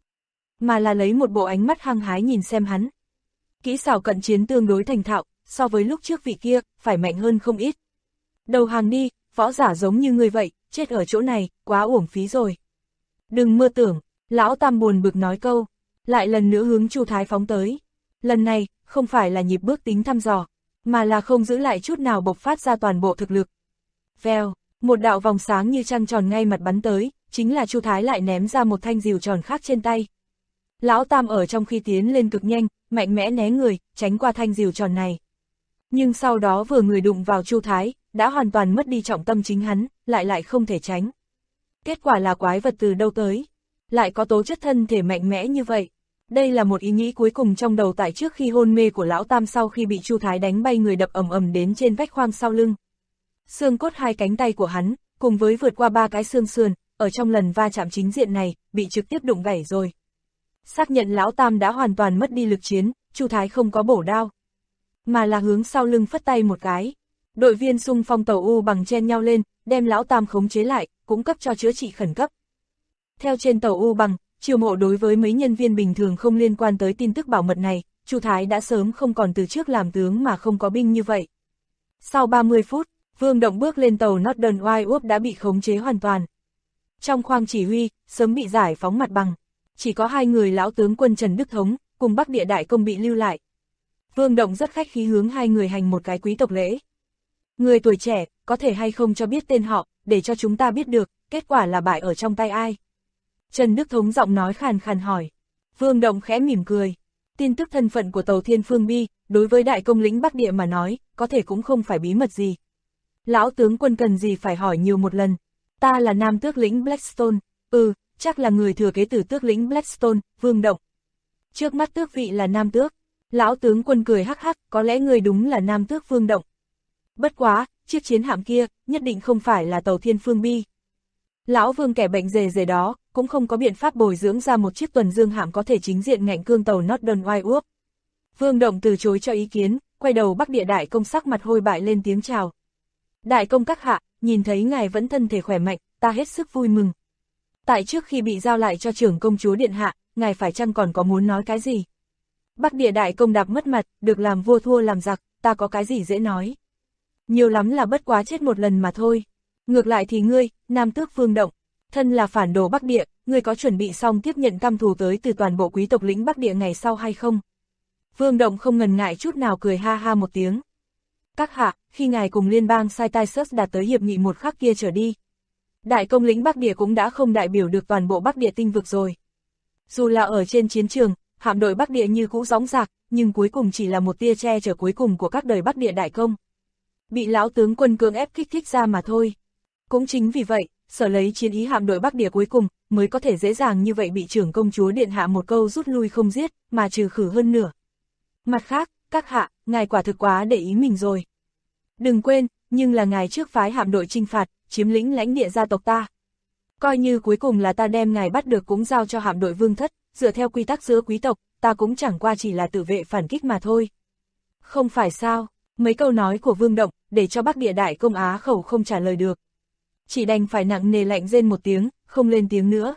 mà là lấy một bộ ánh mắt hăng hái nhìn xem hắn. Kỹ xảo cận chiến tương đối thành thạo, so với lúc trước vị kia, phải mạnh hơn không ít. Đầu hàng đi, võ giả giống như ngươi vậy, chết ở chỗ này, quá uổng phí rồi. Đừng mơ tưởng, Lão Tam buồn bực nói câu, lại lần nữa hướng Chu Thái phóng tới. Lần này, không phải là nhịp bước tính thăm dò, mà là không giữ lại chút nào bộc phát ra toàn bộ thực lực. Vèo, một đạo vòng sáng như trăng tròn ngay mặt bắn tới, chính là Chu Thái lại ném ra một thanh rìu tròn khác trên tay. Lão Tam ở trong khi tiến lên cực nhanh, mạnh mẽ né người, tránh qua thanh rìu tròn này. Nhưng sau đó vừa người đụng vào Chu Thái, đã hoàn toàn mất đi trọng tâm chính hắn, lại không thể tránh. Kết quả là quái vật từ đâu tới, lại có tố chất thân thể mạnh mẽ như vậy. Đây là một ý nghĩ cuối cùng trong đầu tại trước khi hôn mê của Lão Tam sau khi bị Chu Thái đánh bay người đập ầm ầm đến trên vách khoang sau lưng. Xương cốt hai cánh tay của hắn, cùng với vượt qua 3 cái xương sườn, ở trong lần va chạm chính diện này, bị trực tiếp đụng gãy rồi. Xác nhận Lão Tam đã hoàn toàn mất đi lực chiến, Chu Thái không có bổ đao, mà là hướng sau lưng phất tay một cái. Đội viên xung phong tàu U bằng chen nhau lên, đem Lão Tam khống chế lại, cũng cấp cho chữa trị khẩn cấp. Theo trên tàu U bằng, chiêu mộ đối với mấy nhân viên bình thường không liên quan tới tin tức bảo mật này, Chu Thái đã sớm không còn từ trước làm tướng mà không có binh như vậy. Sau 30 phút, Vương Động bước lên tàu Northern White đã bị khống chế hoàn toàn. Trong khoang chỉ huy, sớm bị giải phóng mặt bằng. Chỉ có 2 người lão tướng quân Trần Đức Thống, cùng Bắc Địa Đại Công bị lưu lại. Vương Động rất khách khí hướng 2 người hành một cái quý tộc lễ. Người tuổi trẻ, có thể hay không cho biết tên họ, để cho chúng ta biết được, kết quả là bại ở trong tay ai? Trần Đức Thống giọng nói khàn khàn hỏi. Vương Động khẽ mỉm cười. Tin tức thân phận của tàu Thiên Phương Bi, đối với đại công lĩnh Bắc Địa mà nói, có thể cũng không phải bí mật gì. Lão tướng quân cần gì phải hỏi nhiều một lần. Ta là nam tước lĩnh Blackstone, chắc là người thừa kế từ tước lĩnh Blackstone, Vương Động. Trước mắt tước vị là nam tước. Lão tướng quân cười hắc hắc, có lẽ người đúng là nam tước Vương Động. Bất quá, chiếc chiến hạm kia, nhất định không phải là tàu Thiên Phương Bi. Lão Vương kẻ bệnh rề đó, cũng không có biện pháp bồi dưỡng ra một chiếc tuần dương hạm có thể chính diện ngạnh cương tàu Northern White. Vương Động từ chối cho ý kiến, quay đầu Bắc Địa Đại Công sắc mặt hôi bại lên tiếng chào. Đại công các hạ, nhìn thấy ngài vẫn thân thể khỏe mạnh, ta hết sức vui mừng. Tại trước khi bị giao lại cho trưởng công chúa điện hạ, ngài phải chăng còn có muốn nói cái gì? Bắc Địa đại công đạp mất mặt, được làm vua thua làm giặc, ta có cái gì dễ nói. Nhiều lắm là bất quá chết một lần mà thôi. Ngược lại thì ngươi, Nam Tước Vương Động, thân là phản đồ Bắc Địa, ngươi có chuẩn bị xong tiếp nhận căm thù tới từ toàn bộ quý tộc lĩnh Bắc Địa ngày sau hay không? Vương Động không ngần ngại chút nào cười ha ha một tiếng. Các hạ, khi ngài cùng liên bang Saitaisus đạt tới hiệp nghị một khắc kia trở đi, đại công lĩnh Bắc Địa cũng đã không đại biểu được toàn bộ Bắc Địa tinh vực rồi. Dù là ở trên chiến trường, hạm đội Bắc Địa như cũ dõng dạc, nhưng cuối cùng chỉ là một tia che chở cuối cùng của các đời Bắc Địa đại công. Bị lão tướng quân cưỡng ép kích thích ra mà thôi. Cũng chính vì vậy, sở lấy chiến ý hạm đội Bắc Địa cuối cùng, mới có thể dễ dàng như vậy bị trưởng công chúa điện hạ một câu rút lui không giết, mà trừ khử hơn nửa. Mặt khác, các hạ, ngài quả thực quá để ý mình rồi. Đừng quên, nhưng là ngài trước phái hạm đội chinh phạt, chiếm lĩnh lãnh địa gia tộc ta. Coi như cuối cùng là ta đem ngài bắt được cũng giao cho hạm đội Vương Thất, dựa theo quy tắc giữa quý tộc, ta cũng chẳng qua chỉ là tự vệ phản kích mà thôi. Không phải sao, mấy câu nói của Vương Động, để cho Bắc Địa đại công á khẩu không trả lời được. Chỉ đành phải nặng nề lạnh rên một tiếng, không lên tiếng nữa.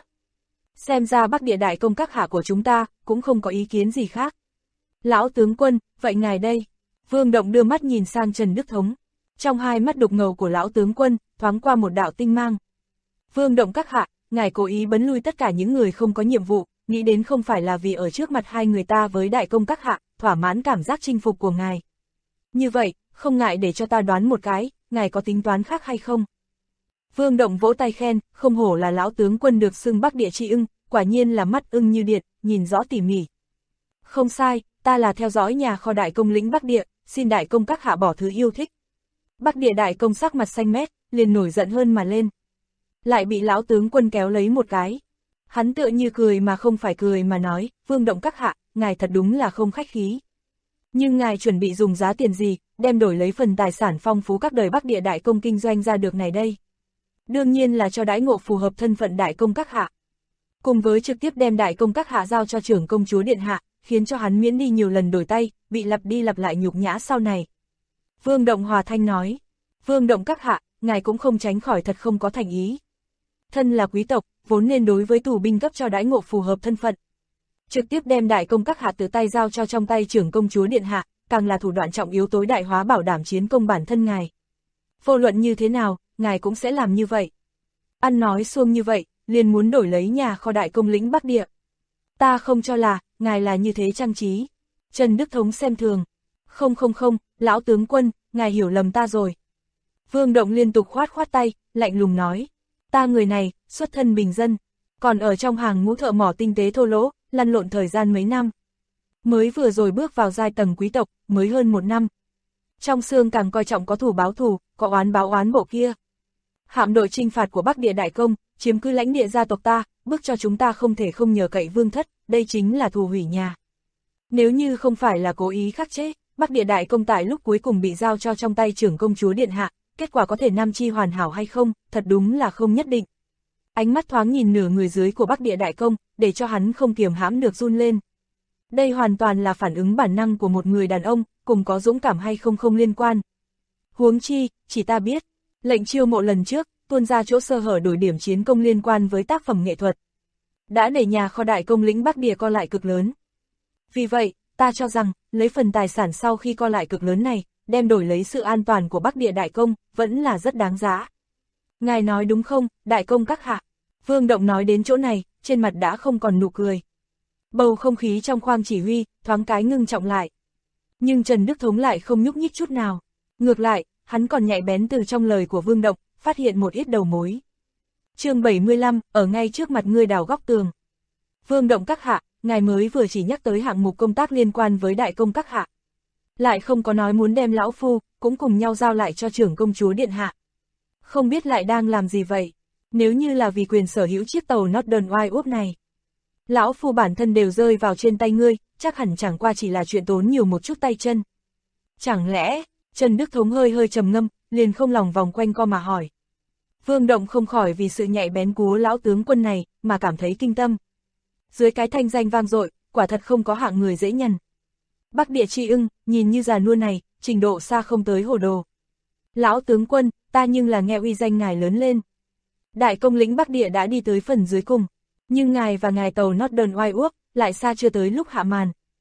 Xem ra Bắc Địa đại công các hạ của chúng ta, cũng không có ý kiến gì khác. Lão tướng quân, vậy ngài đây? Vương Động đưa mắt nhìn sang Trần Đức Thống. Trong hai mắt đục ngầu của lão tướng quân, thoáng qua một đạo tinh mang. Vương Động các hạ, ngài cố ý bấn lui tất cả những người không có nhiệm vụ, nghĩ đến không phải là vì ở trước mặt hai người ta với đại công các hạ, thỏa mãn cảm giác chinh phục của ngài. Như vậy, không ngại để cho ta đoán một cái, ngài có tính toán khác hay không? Vương Động vỗ tay khen, không hổ là lão tướng quân được xưng Bắc Địa Chi ưng, quả nhiên là mắt ưng như điện, nhìn rõ tỉ mỉ. Không sai, ta là theo dõi nhà kho đại công lĩnh Bắc Địa, xin đại công các hạ bỏ thứ yêu thích. Bắc Địa đại công sắc mặt xanh mét, liền nổi giận hơn mà lên. Lại bị lão tướng quân kéo lấy một cái. Hắn tựa như cười mà không phải cười mà nói, Vương Động các hạ, ngài thật đúng là không khách khí. Nhưng ngài chuẩn bị dùng giá tiền gì, đem đổi lấy phần tài sản phong phú các đời Bắc Địa đại công kinh doanh ra được này đây? Đương nhiên là cho đãi ngộ phù hợp thân phận đại công các hạ. Cùng với trực tiếp đem đại công các hạ giao cho trưởng công chúa điện hạ, khiến cho hắn miễn đi nhiều lần đổi tay, bị lặp đi lặp lại nhục nhã sau này. Vương Động hòa thanh nói, Vương Động các hạ, ngài cũng không tránh khỏi thật không có thành ý. Thân là quý tộc, vốn nên đối với tù binh cấp cho đãi ngộ phù hợp thân phận. Trực tiếp đem đại công các hạ từ tay giao cho trong tay trưởng công chúa điện hạ, càng là thủ đoạn trọng yếu tối đại hóa bảo đảm chiến công bản thân ngài. Vô luận như thế nào, ngài cũng sẽ làm như vậy. Ăn nói xuông như vậy, liền muốn đổi lấy nhà kho đại công lĩnh Bắc Địa. Ta không cho là, ngài là như thế trang trí. Trần Đức Thống xem thường. Không, lão tướng quân, ngài hiểu lầm ta rồi. Vương Động liên tục khoát khoát tay, lạnh lùng nói. Ta người này, xuất thân bình dân, còn ở trong hàng ngũ thợ mỏ tinh tế thô lỗ, lăn lộn thời gian mấy năm. Mới vừa rồi bước vào giai tầng quý tộc, mới hơn 1 năm. Trong xương càng coi trọng có thù báo thù, có oán báo oán bộ kia. Hạm đội chinh phạt của Bắc Địa đại công, chiếm cứ lãnh địa gia tộc ta, bức cho chúng ta không thể không nhờ cậy Vương Thất, đây chính là thù hủy nhà. Nếu như không phải là cố ý khắc chế, Bắc Địa đại công tại lúc cuối cùng bị giao cho trong tay trưởng công chúa điện hạ, kết quả có thể nam chi hoàn hảo hay không, thật đúng là không nhất định. Ánh mắt thoáng nhìn nửa người dưới của Bắc Địa đại công, để cho hắn không kiềm hãm được run lên. Đây hoàn toàn là phản ứng bản năng của một người đàn ông, cùng có dũng cảm hay không liên quan. Huống chi, chỉ ta biết, lệnh chiêu mộ lần trước, tuôn ra chỗ sơ hở đổi điểm chiến công liên quan với tác phẩm nghệ thuật. Đã để nhà kho đại công lĩnh Bắc Địa co lại cực lớn. Vì vậy, ta cho rằng, lấy phần tài sản sau khi co lại cực lớn này, đem đổi lấy sự an toàn của Bắc Địa đại công, vẫn là rất đáng giá. Ngài nói đúng không, đại công các hạ? Vương Động nói đến chỗ này, trên mặt đã không còn nụ cười. Bầu không khí trong khoang chỉ huy, thoáng cái ngưng trọng lại. Nhưng Trần Đức Thống lại không nhúc nhích chút nào. Ngược lại, hắn còn nhạy bén từ trong lời của Vương Động, phát hiện một ít đầu mối. Chương 75, ở ngay trước mặt ngươi đào góc tường. Vương Động các hạ, ngài mới vừa chỉ nhắc tới hạng mục công tác liên quan với đại công các hạ. Lại không có nói muốn đem lão phu, cũng cùng nhau giao lại cho trưởng công chúa điện hạ. Không biết lại đang làm gì vậy? Nếu như là vì quyền sở hữu chiếc tàu Northern Wild này. Lão phu bản thân đều rơi vào trên tay ngươi, chắc hẳn chẳng qua chỉ là chuyện tốn nhiều một chút tay chân. Chẳng lẽ, Trần Đức Thống hơi trầm ngâm, liền không lòng vòng quanh co mà hỏi. Vương Động không khỏi vì sự nhạy bén của lão tướng quân này, mà cảm thấy kinh tâm. Dưới cái thanh danh vang dội, quả thật không có hạng người dễ nhằn. Bắc Địa Chi ưng, nhìn như già nua này, trình độ xa không tới hồ đồ. Lão tướng quân, ta nhưng là nghe uy danh ngài lớn lên. Đại công lĩnh Bắc Địa đã đi tới phần dưới cùng, nhưng ngài và ngài tàu Northern Wild lại xa chưa tới lúc hạ màn.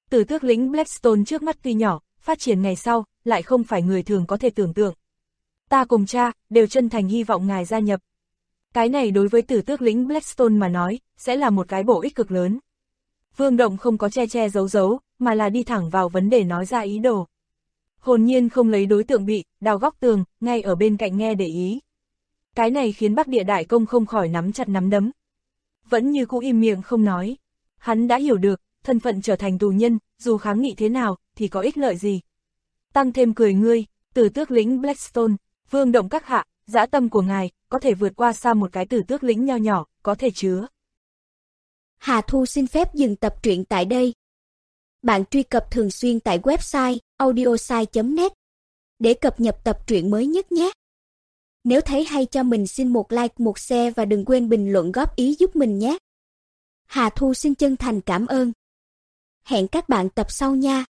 Tử tước lĩnh Blackstone trước mắt tuy nhỏ, phát triển ngày sau, lại không phải người thường có thể tưởng tượng. Ta cùng cha, đều chân thành hy vọng ngài gia nhập. Cái này đối với tử tước lĩnh Blackstone mà nói, sẽ là một cái bổ ích cực lớn. Vương Động không có che giấu, mà là đi thẳng vào vấn đề nói ra ý đồ. Hồn nhiên không lấy đối tượng bị, đào góc tường, ngay ở bên cạnh nghe để ý. Cái này khiến Bắc Địa Đại Công không khỏi nắm chặt nắm đấm. Vẫn như cũ im miệng không nói. Hắn đã hiểu được, thân phận trở thành tù nhân, dù kháng nghị thế nào, thì có ích lợi gì. Tăng thêm cười ngươi, tử tước lĩnh Blackstone, Vương Động các hạ, dã tâm của ngài, có thể vượt qua xa một cái tử tước lĩnh nho nhỏ, có thể chứa. Hà Thu xin phép dừng tập truyện tại đây. Bạn truy cập thường xuyên tại website audiosai.net để cập nhật tập truyện mới nhất nhé. Nếu thấy hay cho mình xin một like, một share và đừng quên bình luận góp ý giúp mình nhé. Hà Thu xin chân thành cảm ơn. Hẹn các bạn tập sau nha.